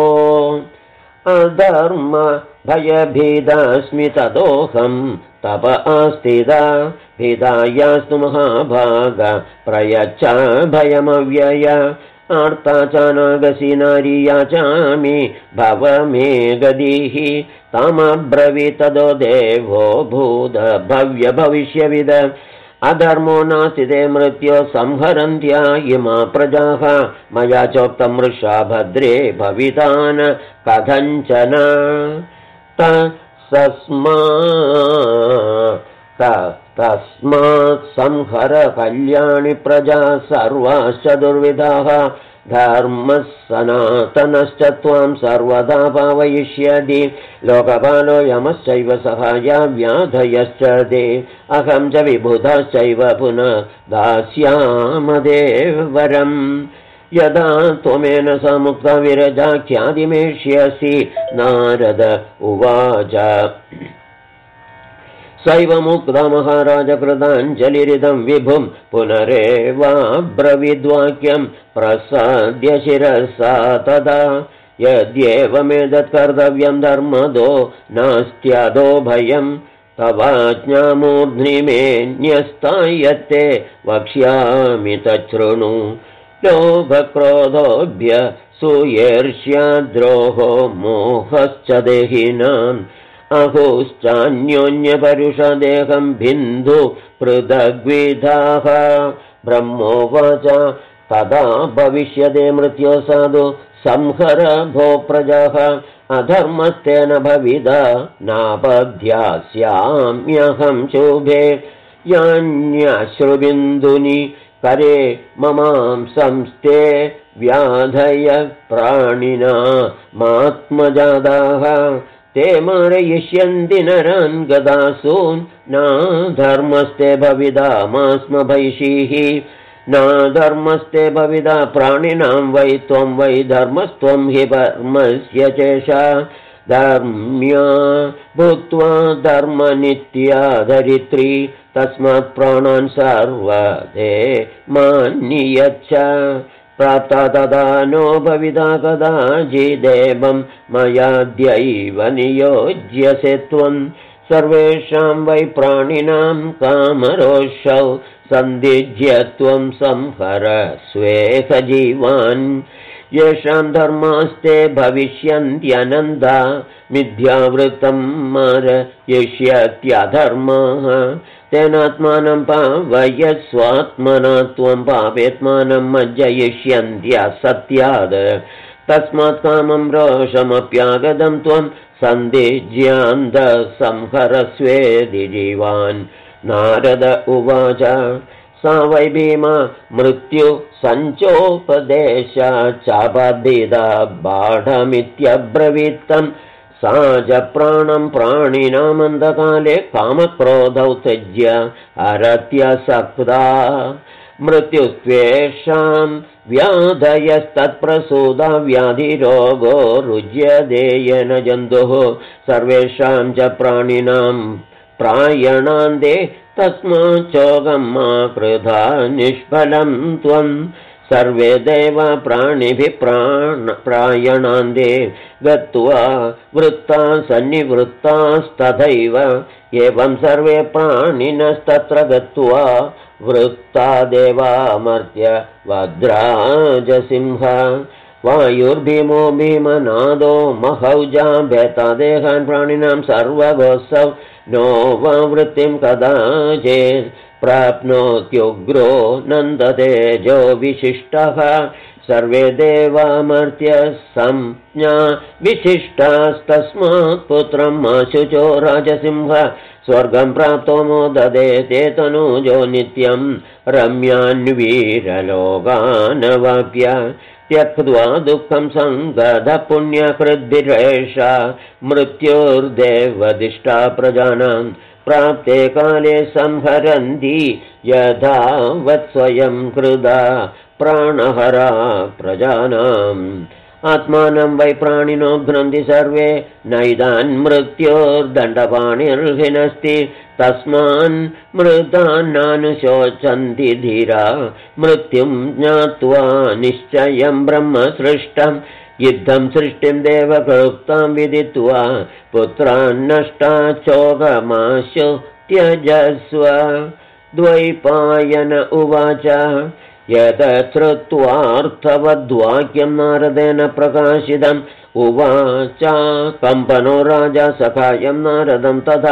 अधर्म भयभीदास्मि ततोऽहं तप आस्थिता भीदायास्तु महाभाग प्रयच्छ भयमव्यय आर्ता चानागसी नारी याचामि भव मे गतिः तामब्रवीत् ततो देवो भूत भव्य भविष्यविद अधर्मो नास्ति ते मृत्यो संहरन्त्या इमा प्रजाः मया चोक्तं मृषा भद्रे भवितान् कथञ्चन तस्मात् संहर कल्याणि प्रजा सर्वाश्च दुर्विधाः धर्मः सनातनश्च त्वां सर्वदा पावयिष्यति लोकपालो यमश्चैव सहाया व्याधयश्च ते अहं च विबुधश्चैव पुनः दास्यामदेव वरम् यदा त्वमेन समुक्ता विरजाख्यातिमेष्यसि नारद उवाच सैव मुक्ता महाराज कृताञ्जलिरिदं विभुं पुनरेवाब्रवीद्वाक्यं प्रसाद्य शिरसा तदा यद्येवमेतत् कर्तव्यं धर्मदो नास्त्यदो भयं तवाज्ञामूर्ध्नि मे न्यस्तायत्ते वक्ष्यामि तच्छृणु लोभक्रोधोभ्य सूयेर्ष्याद्रोहो मोहश्च देहिनाम् अहोश्चान्योन्यपरुषदेहं बिन्धु पृथग्विधाः ब्रह्मोवाच तदा भविष्यते मृत्यो साधु संहर भो प्रजाः अधर्मस्तेन भविदा नापध्यास्याम्यहं शुभे यान्याश्रुबिन्दुनि करे ममां संस्ते व्याधय प्राणिना मात्मजादाः ते मारयिष्यन्ति नरान् गदासून् न धर्मस्ते भविदा मास्म भैषीः न धर्मस्ते भविदा प्राणिनां वै त्वं वै धर्मस्त्वं हि परमस्य चेषा धर्म्या भूत्वा धर्मनित्या धरित्री तस्मात् प्राणान् सर्वदे मान्यच्छ प्रातः नो भविता कदाचिदेवं मयाद्यैव नियोज्यसे त्वं सर्वेषां वै प्राणिनां कामरोषौ सन्दिज्य त्वं संहर स्वेहजीवान् येषां धर्मास्ते भविष्यन्त्यनन्दा मिथ्यावृत्तं मारयिष्यत्यधर्मः तेनात्मानं पावयस्वात्मना त्वं पापेत्मानं मज्जयिष्यन्त्यसत्यात् तस्मात् कामं रोषमप्यागतं त्वं सन्दिज्यान्ध संहरस्वेदि जीवान् नारद उवाच सा वै भीमा मृत्यु सञ्चोपदेशा चापदिदा बाढमित्यब्रवीत्तम् सा च प्राणं प्राणिनामन्धकाले कामक्रोधौ त्यज्य हरत्यसक्ता मृत्युस्त्वेषां व्याधयस्तत्प्रसूदा व्याधिरोगो रुज्यते येन जन्तुः सर्वेषां च प्राणिनां प्रायणान्ते तस्माच्चोगं मा कृधा निष्फलं त्वं सर्वे देवा प्राणिभिः प्रायणान्ते गत्वा वृत्ता सन्निवृत्तास्तथैव एवं सर्वे प्राणिनस्तत्र गत्वा वृत्ता देवामर्त्य वज्राजसिंह वायुर्भीमो भीमनादो महौजा भेतादेहान् प्राणिनां सर्वगोत्सव नो वा वृत्तिं कदाचित् प्राप्नोत्युग्रो नन्दतेजो विशिष्टः सर्वे देवामर्त्य संज्ञा विशिष्टास्तस्मात् पुत्रं माशुचो राजसिंह स्वर्गं प्राप्तो मोददे ते तनूजो नित्यं रम्यान्वीरलोकानवाप्य त्यक्त्वा दुःखं सङ्गतः पुण्यकृद्भिरेषा मृत्युर्देवदिष्टा प्रजानां प्राप्ते काले संहरन्ति यथा वत्स्वयं कृदा प्राणहरा प्रजानाम् आत्मानं वै प्राणिनो घ्नन्ति सर्वे नैदान् मृत्योर्दण्डपाणिर्हिनस्ति तस्मान् मृतान्नानुशोचन्ति धीरा मृत्युं ज्ञात्वा निश्चयं ब्रह्म सृष्टम् युद्धं सृष्टिं देवकृप्तां विदित्वा पुत्रान्नष्टाचोगमाशु त्यजस्व द्वैपायन उवाच यतश्रुत्वार्थवद्वाक्यं नारदेन प्रकाशितम् उवाच कम्पनो राजा सखायं नारदं तथा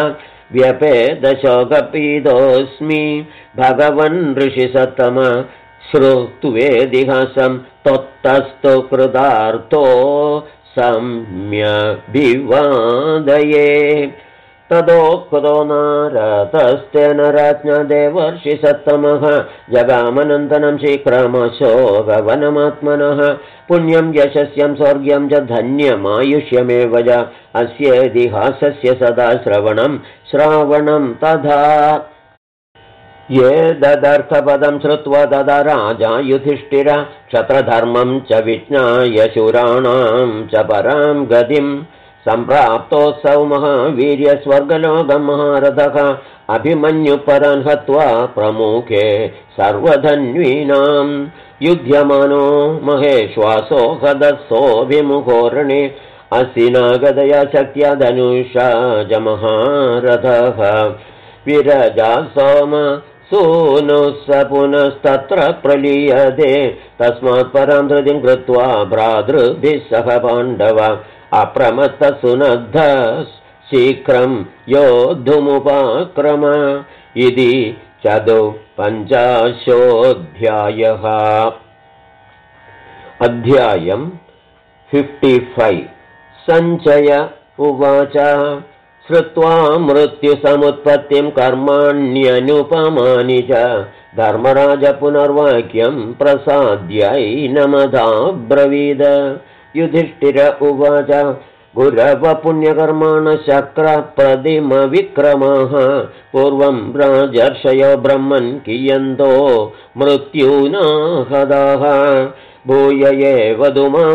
व्यपेदशोकपीडोऽस्मि भगवन् ऋषिसत्तम श्रुत्वेदिहासं त्वत्तस्तु कृतार्थो सम्यभिवादये तदोक्तो नारदस्तेन राज्ञा देवर्षिसत्तमः जगामनन्तनं शीघ्रमशोकवनमात्मनः पुण्यं यशस्यं स्वर्ग्यं च धन्यमायुष्यमेव च अस्येतिहासस्य सदा श्रावणं तथा ये ददर्थपदं श्रुत्वा तदा राजा युधिष्ठिर क्षत्रधर्मं च विज्ञाय शूराणां च परां गतिं सम्प्राप्तोऽसौ महावीर्यस्वर्गलोकं महारथः अभिमन्युपरान् हत्वा प्रमुखे सर्वधन्वीनां युध्यमानो महेश्वासो हदस्सोऽभिमुखोरणे असिनागदया शक्त्या धनुषा च महारथः विरजा सोम सूनुः स पुनस्तत्र प्रलीयते तस्मात् परां धृतिं कृत्वा भ्रातृभिः सह पाण्डव अप्रमत्तसुनद्धः शीघ्रं योद्धुमुपाक्रम इति 54. अध्यायं 55 सञ्चय उवाच श्रुत्वा मृत्युसमुत्पत्तिं कर्माण्यनुपमानि च धर्मराज पुनर्वाक्यं प्रसाद्यैनमदाब्रवीद युधिष्ठिर उवाच गुरव पुण्यकर्माणः शक्रप्रतिमविक्रमाः पूर्वं राजर्षयो ब्रह्मन् कियन्तो मृत्युना हदाः भूय एव धुमां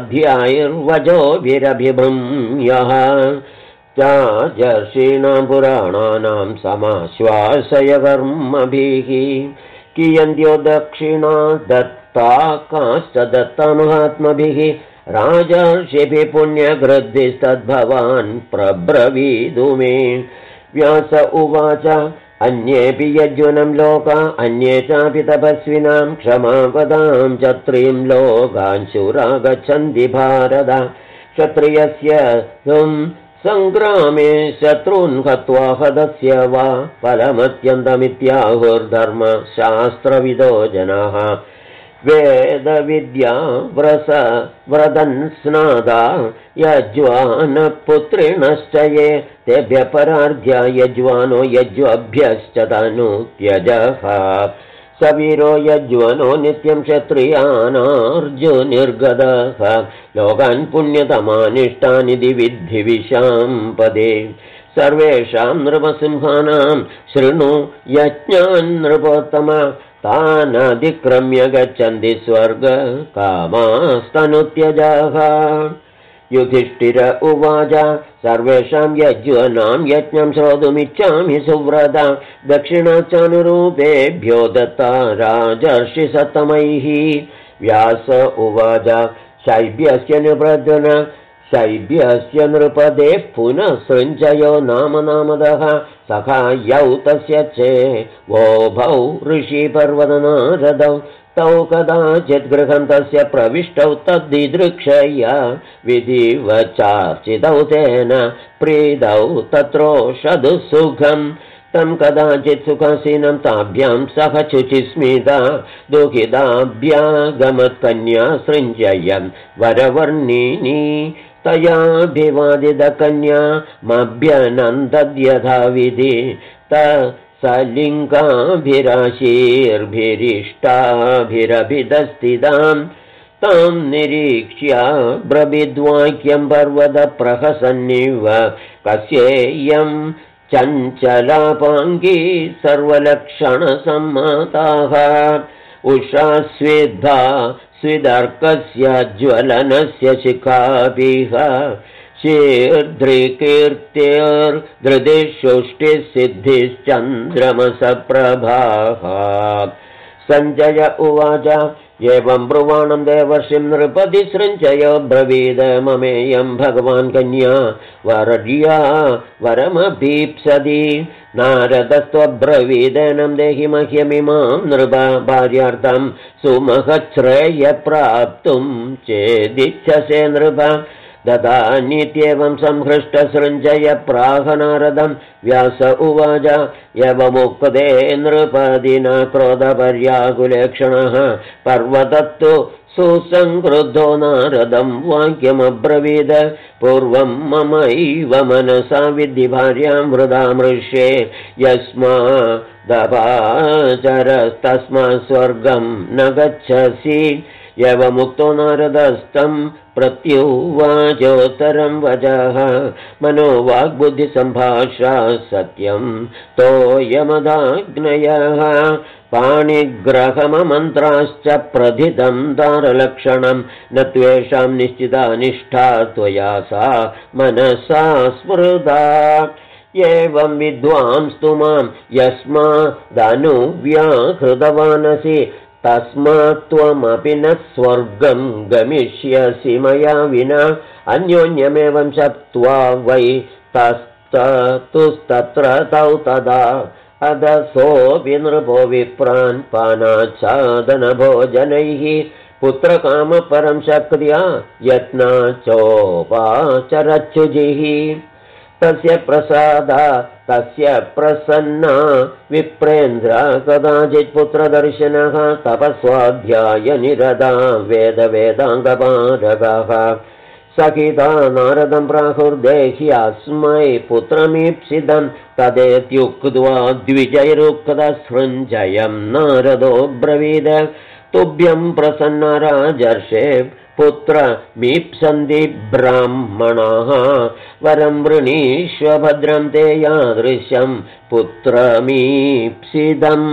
ताध्यायैर्वजोभिरभिभृंयः राजर्षीणां पुराणानां समाश्वासय कर्मभिः कियन्त्यो दक्षिणा दत्ता काश्च दत्ता महात्मभिः राजर्षिभिः पुण्यकृद्भिस्तद्भवान् प्रब्रवीतु मे व्यास उवाच अन्येऽपि यज्वनं लोका अन्ये चापि तपस्विनां क्षमापदां च त्रीं लोकांशुरा गच्छन्ति भारत क्षत्रियस्य सङ्ग्रामे शत्रून् हत्वा हतस्य वा फलमत्यन्तमित्याहुर्धर्मशास्त्रविदो जनाः वेदविद्या व्रतन् स्नादा यज्वानपुत्रिणश्च ये तेभ्यः परार्ध्या यज्वानो यज्वाभ्यश्च तनु त्यजः सवीरो यज्वनो नित्यं क्षत्रियानार्जुनिर्गतः लोकान् पुण्यतमानिष्टानिधि विद्धि विशां पदे सर्वेषां नृपसिंहानां शृणु यज्ञान् नृपोत्तम तानधिक्रम्य गच्छन्ति स्वर्गकामास्तनुत्यजाः युधिष्ठिर उवाच सर्वेषां यज्ञानां यज्ञं श्रोतुमिच्छामि सुव्रता दक्षिणाचानुरूपेभ्यो दत्ता राजर्षिसत्तमैः व्यास उवाच शैब्यस्य नृपद्न शैब्यस्य नृपदे पुनः सृञ्जयो नामदः सखायौ तस्य चे वोभौ ऋषिपर्वतनारदौ तौ कदाचित् गृहं तस्य प्रविष्टौ तद्दिदृक्षय विधिवचार्चितौ तेन प्रीदौ तत्रोषधु सुखम् तं कदाचित् सुखासीनं ताभ्यां सह शुचिस्मिता दुःखिताभ्यागमत्कन्या सृञ्जयन् वरवर्णिनी तयाभिवादितकन्या मभ्यनन्दद्यथाविधि सलिङ्गाभिराशीर्भिरिष्टाभिरभिदस्थितां तां निरीक्ष्य ब्रवीद्वाक्यं पर्वतप्रहसन्निव कस्येयं चञ्चलापाङ्गी सर्वलक्षणसम्मताः उषास्विद्धा स्विदर्कस्य ज्वलनस्य शिखाभिः शीर्ध्रिकीर्तिर्धृतिषुष्टिसिद्धिश्चन्द्रमसप्रभाः सञ्जय उवाच एवं ब्रुवाणं देवर्षिं नृपति सृञ्जयो ब्रवीद ममेयं भगवान् कन्या वरर्या वरमभीप्सति नारदस्त्वब्रवीदेनं देहि मह्यमिमां नृप भार्यार्थं सुमहश्रेयप्राप्तुं चेदिच्छसे नृप ददानीत्येवं संहृष्टसृञ्जय प्राह नारदं व्यास उवाच एवमुक्ते नृपदिना क्रोधपर्याकुलेक्षणः पर्वतत्तु सुसंक्रुद्धो नारदं वाक्यमब्रवीद पूर्वं ममैव मनसा विद्धि भार्यां वृथा मृष्ये यस्मादपाचरस्तस्मात् स्वर्गं न गच्छसि एवमुक्तो नारदस्तं प्रत्युवाचोत्तरं वचः मनोवाग्बुद्धिसम्भाषा सत्यं तोयमदाग्नयः पाणिग्रहममन्त्राश्च प्रथितं दारलक्षणं न त्वेषां निश्चिता निष्ठा त्वया सा मनसा स्मृता एवं विद्वांस्तु मां यस्मादनुव्याहृतवानसि तस्मात् त्वमपि न स्वर्गं गमिष्यसि मया विना अन्योन्यमेवं शप्त्वा वै तस्तुस्तत्र तौ तदा अदसोऽपि नृपो विप्रान् पानाच्छादनभोजनैः पुत्रकामपरं शक्त्या यत्नाचोपाचरच्युजिः तस्य प्रसादा तस्य प्रसन्ना विप्रेन्द्र कदाचित् पुत्रदर्शनः तपस्वाध्यायनिरता वेदवेदाङ्गपारगः सखिता नारदं प्राहुर्देह्यास्मै पुत्रमीप्सितं तदेत्युक्त्वा द्विजैरुक्तसृञ्जयं नारदो ब्रवीद तुभ्यं प्रसन्ना राजर्षे पुत्रमीप्सन्ति ब्राह्मणाः वरं वृणीष्व भद्रं ते यादृशं पुत्रमीप्सितम्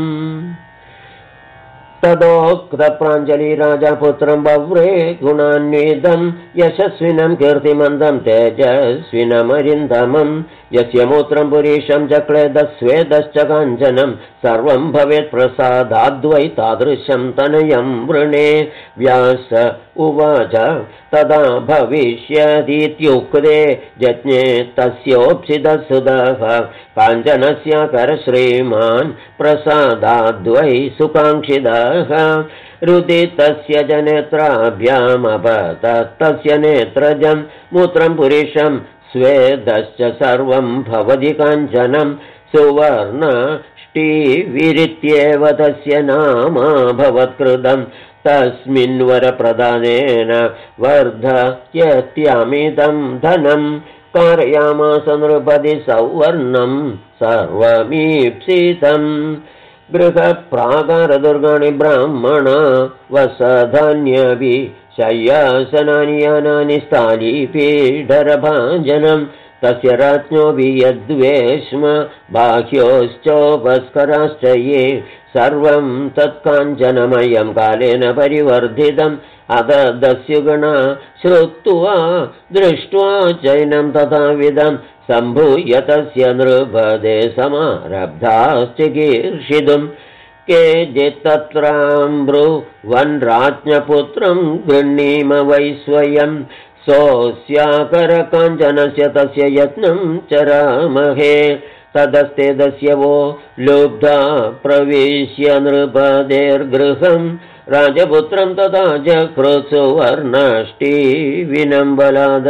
तदोक्तप्राञ्जलिराजा पुत्रं बव्रे गुणान्वितं यशस्विनं कीर्तिमन्दं तेजस्विनमरिन्दमं यस्य मूत्रं पुरीशं चक्लेदस्वेदश्च काञ्चनं सर्वं भवेत् प्रसादाद्वै तादृशं तनयं वृणे व्यास उवाच तदा भविष्यतीत्युक्ते जज्ञे तस्योप्सितसुतः काञ्चनस्य करश्रीमान् प्रसादाद्वै सुकाङ्क्षितः रुदि तस्य च नेत्राभ्यामपतस्तस्य नेत्रजं मूत्रं पुरीशं स्वेदश्च सर्वं भवति काञ्चनं सुवर्णष्टिविरित्येव तस्य नाम भवत्कृतं तस्मिन्वरप्रदानेन वर्धयत्यमितं धनं कारयामास नृपति सौवर्णं सर्वमीप्सितम् गृहप्राकारदुर्गाणि ब्राह्मणा वसधान्यपि शय्यासनानि यानानि स्थालीपीठरभाजनं तस्य राज्ञो वियद्वेश्म बाह्योश्चोपस्कराश्च ये सर्वं तत्काञ्चनमयं कालेन परिवर्धितम् अदस्युगणा श्रुत्वा दृष्ट्वा चैनं तथाविधं सम्भूय तस्य नृपदे समारब्धाश्चिकीर्षितुम् केचित्तत्राम्ब्रुवन् राज्ञपुत्रं गृह्णीम वै स्वयं सोऽस्याकरकाञ्चनस्य तस्य यत्नं चरामहे तदस्ते दस्यवो लुब्धा प्रविश्य नृपदेर्गृहं राजपुत्रं तथा चक्रुसुवर्णाष्टिविनं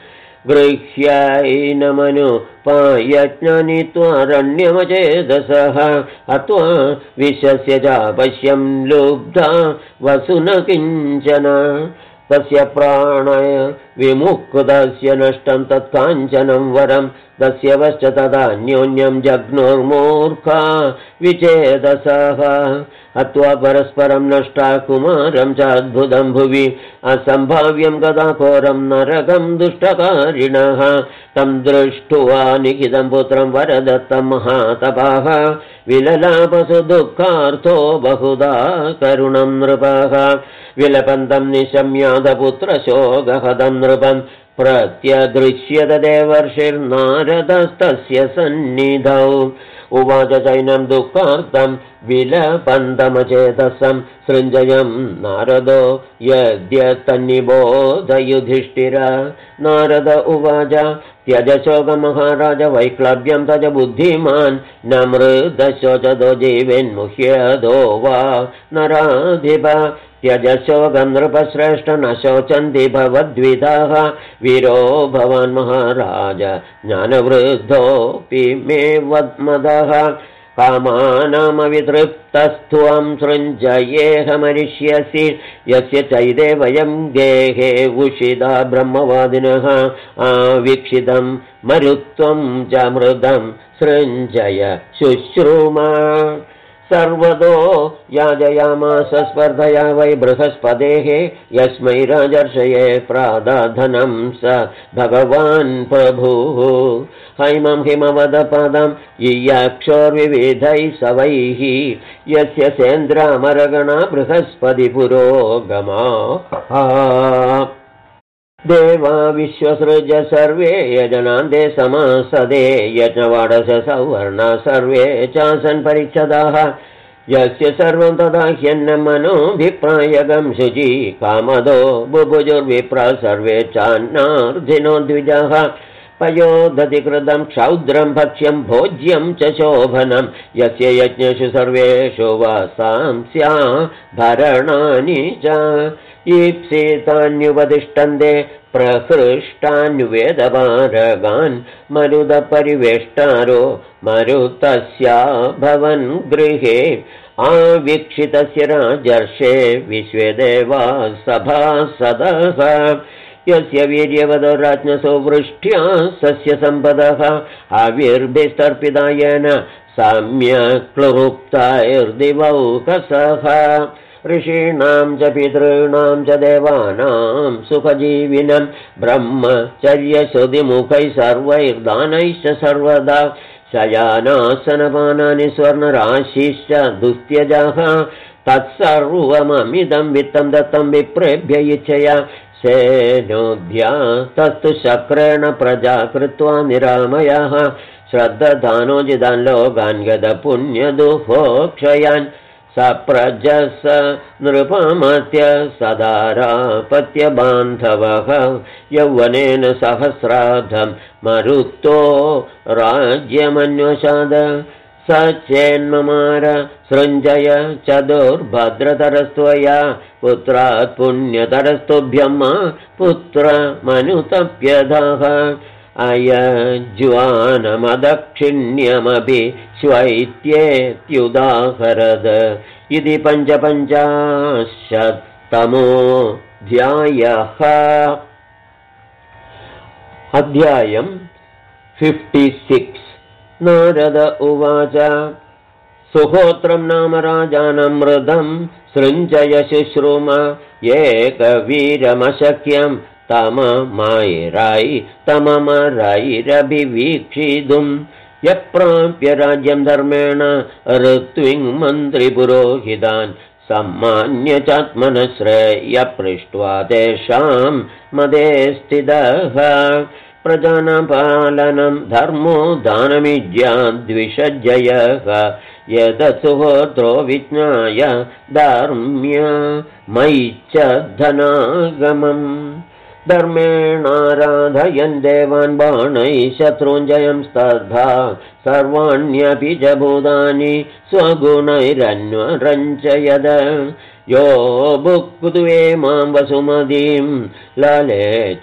गृह्यायैनमनुपायज्ञनित्वारण्यमचेदसः हत्वा विश्वस्य चापश्यं लुब्धा वसुन किञ्चन तस्य प्राणय विमुक्तस्य नष्टं तत्काञ्चनं वरं तस्य वश्च तदान्योन्यं जग्नुर्मूर्खा विचेदसः हत्वा परस्परं नष्टा कुमारं चाद्भुतं भुवि असम्भाव्यं गदाघोरं नरकं दुष्टकारिणः तं दृष्ट्वा निखितं पुत्रं वरदत्तं महातपः विललापसु दुःखार्थो बहुधा करुणं नृपः विलपन्तं निशम्यादपुत्रशोकहदं नृपं प्रत्यदृश्यत देवर्षिर्नारदस्तस्य सन्निधौ उवाच चैनं दुःखार्थं विलपन्तमचेतसं सृञ्जयं नारदो यद्यतन्निबोध युधिष्ठिर नारद उवाच त्यज शोकमहाराज वैक्लव्यं तज बुद्धिमान् न मृदशोचदो जीवेन्मुह्यदो वा नराधिप त्यज शोकं नृपश्रेष्ठ न शोचन्ति भवद्विधाः वीरो भवान् महाराज ज्ञानवृद्धोऽपि मे वद्मदः कामानामवितृप्तस्त्वं सृञ्जयेहमरिष्यसि यस्य चैदे वयं गेहे उषिता ब्रह्मवादिनः आवीक्षितं मरुत्वं च मृदं सृञ्जय शुश्रूमा सर्वतो याजयामास स्पर्धया वै बृहस्पतेः यस्मै राजर्षये प्रादाधनं स भगवान् प्रभुः हैमं हिमवदपदं यक्षोर्विविधैः सवैः यस्य सेन्द्रामरगणा बृहस्पतिपुरोगमाः देवा विश्वसृज सर्वे यजनान्ते समासदे यज्ञवाडस सौवर्णा सर्वे चासन् परिच्छदाः यस्य सर्वं तदा ह्यन्नमनोऽभिप्रायगं शुचि कामदो बुभुजुर्विप्रा सर्वे चान्नार्थिनो द्विजाः पयोदधिकृतं क्षौद्रं भक्ष्यं भोज्यं च शोभनं यस्य यज्ञेषु सर्वेषु वासांस्या भरणानि च ईप्सितान्युपतिष्ठन्ते प्रहृष्टान्वेदपारगान् मरुदपरिवेष्टारो मरुतस्या भवन् गृहे आवीक्षितस्य राजर्षे विश्वे देवा सभासदः यस्य वीर्यवदो राज्ञसो वृष्ट्या सस्य सम्पदः आविर्भिस्तर्पितायेन सम्यक् क्लृप्ताैर्दिवौकसः ऋषीणां च पितॄणां च देवानां सुखजीविनं ब्रह्मचर्यश्रुतिमुखैः सर्वैर्दानैश्च सर्वदा शयानासनपानानि स्वर्णराशिश्च दुस्त्यजाः तत्सर्वममिदं वित्तं दत्तं विप्रेभ्य इच्छया सेनोद्या तस्तु शक्रेण प्रजा कृत्वा निरामयाः श्रद्धदानोजिदान् लोकान् गदपुण्यदुःखोक्षयान् सप्रजस नृपमत्य सदारापत्य बान्धवः यौवनेन सहस्राधं मरुतो राज्यमन्वशाद स चेन्ममार सृञ्जय चतुर्भद्रतरस्त्वया पुत्रात् पुण्यतरस्तुभ्यं पुत्रमनुतप्यधः अयज्वानमदक्षिण्यमपि श्वैत्येत्युदाहरद इति 55तमोऽध्यायः। अध्यायं 56। नारद उवाच सुहोत्रं नाम राजानं मृदं सृञ्जय शुश्रूम एकवीरमशक्यं तममरैरभिवीक्षितुम् यप्राप्य राज्यं धर्मेण ऋत्विङ्मन्त्रिपुरोहितान् सम्मान्य चात्मनश्रेयपृष्ट्वा तेषां मदे स्थितः प्रजानां पालनं धर्मो दानमिज्याद्विषज्जयः यदसुहोत्रो विज्ञाय धर्म्य मयिच्च धनागमम् धर्मेणाराधयन् देवान् बाणैः शत्रुञ्जयं स्तब्धा सर्वाण्यपि च भूतानि स्वगुणैरन्वरञ्चयद यो भुक्त्वे मां वसुमतीं लले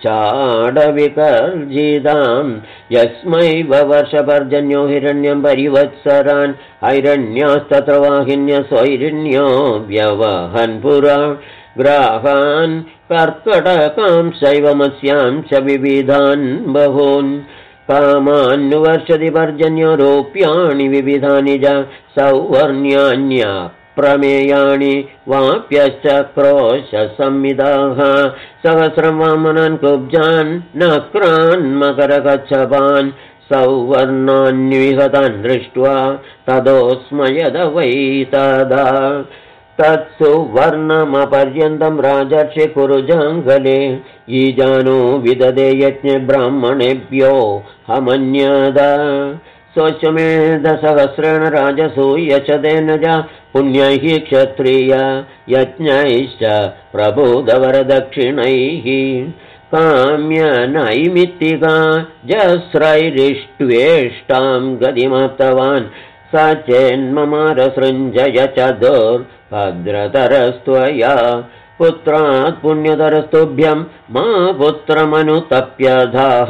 चाडविकर्जितां यस्मै वर्षपर्जन्यो हिरण्यं परिवत्सरान् हैरण्यास्तत्र वाहिन्य स्वैरण्यो व्यवहन् पुरा ग्राहान् कर्कटकां शैवमस्यां च विविधान् बहून् कामान्वर्षति पर्जन्यो रूप्याणि विविधानि च सौवर्ण्यान्या प्रमेयाणि वाप्यश्च क्रोशसंविदाः सहस्रं वामनान् कुब्जान् नक्रान् मकरकच्छपान् सौवर्णान्विहतान् दृष्ट्वा तदोस्मयद वै तदा तत्सुवर्णमपर्यन्तं राजर्षि कुरुजाङ्गले ईजानो विददे यज्ञे ब्राह्मणेभ्यो हमन्यद स्वश्वमेधसहस्रेण राजसूयचदेन च पुण्यैः क्षत्रिय यज्ञैश्च प्रबोधवरदक्षिणैः काम्यनैमित्तिका जस्रैरिष्ट्वेष्टां गतिमाप्तवान् स चेन्ममारसृञ्जय चतुर्भद्रतरस्त्वया पुत्रात् पुण्यतरस्तुभ्यं मा पुत्रमनुतप्यधाः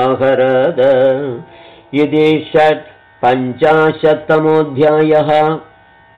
अयज्वानमदक्षिण्यमभिश्वैत्येत्युदाहरद इति 55तमोऽध्यायः।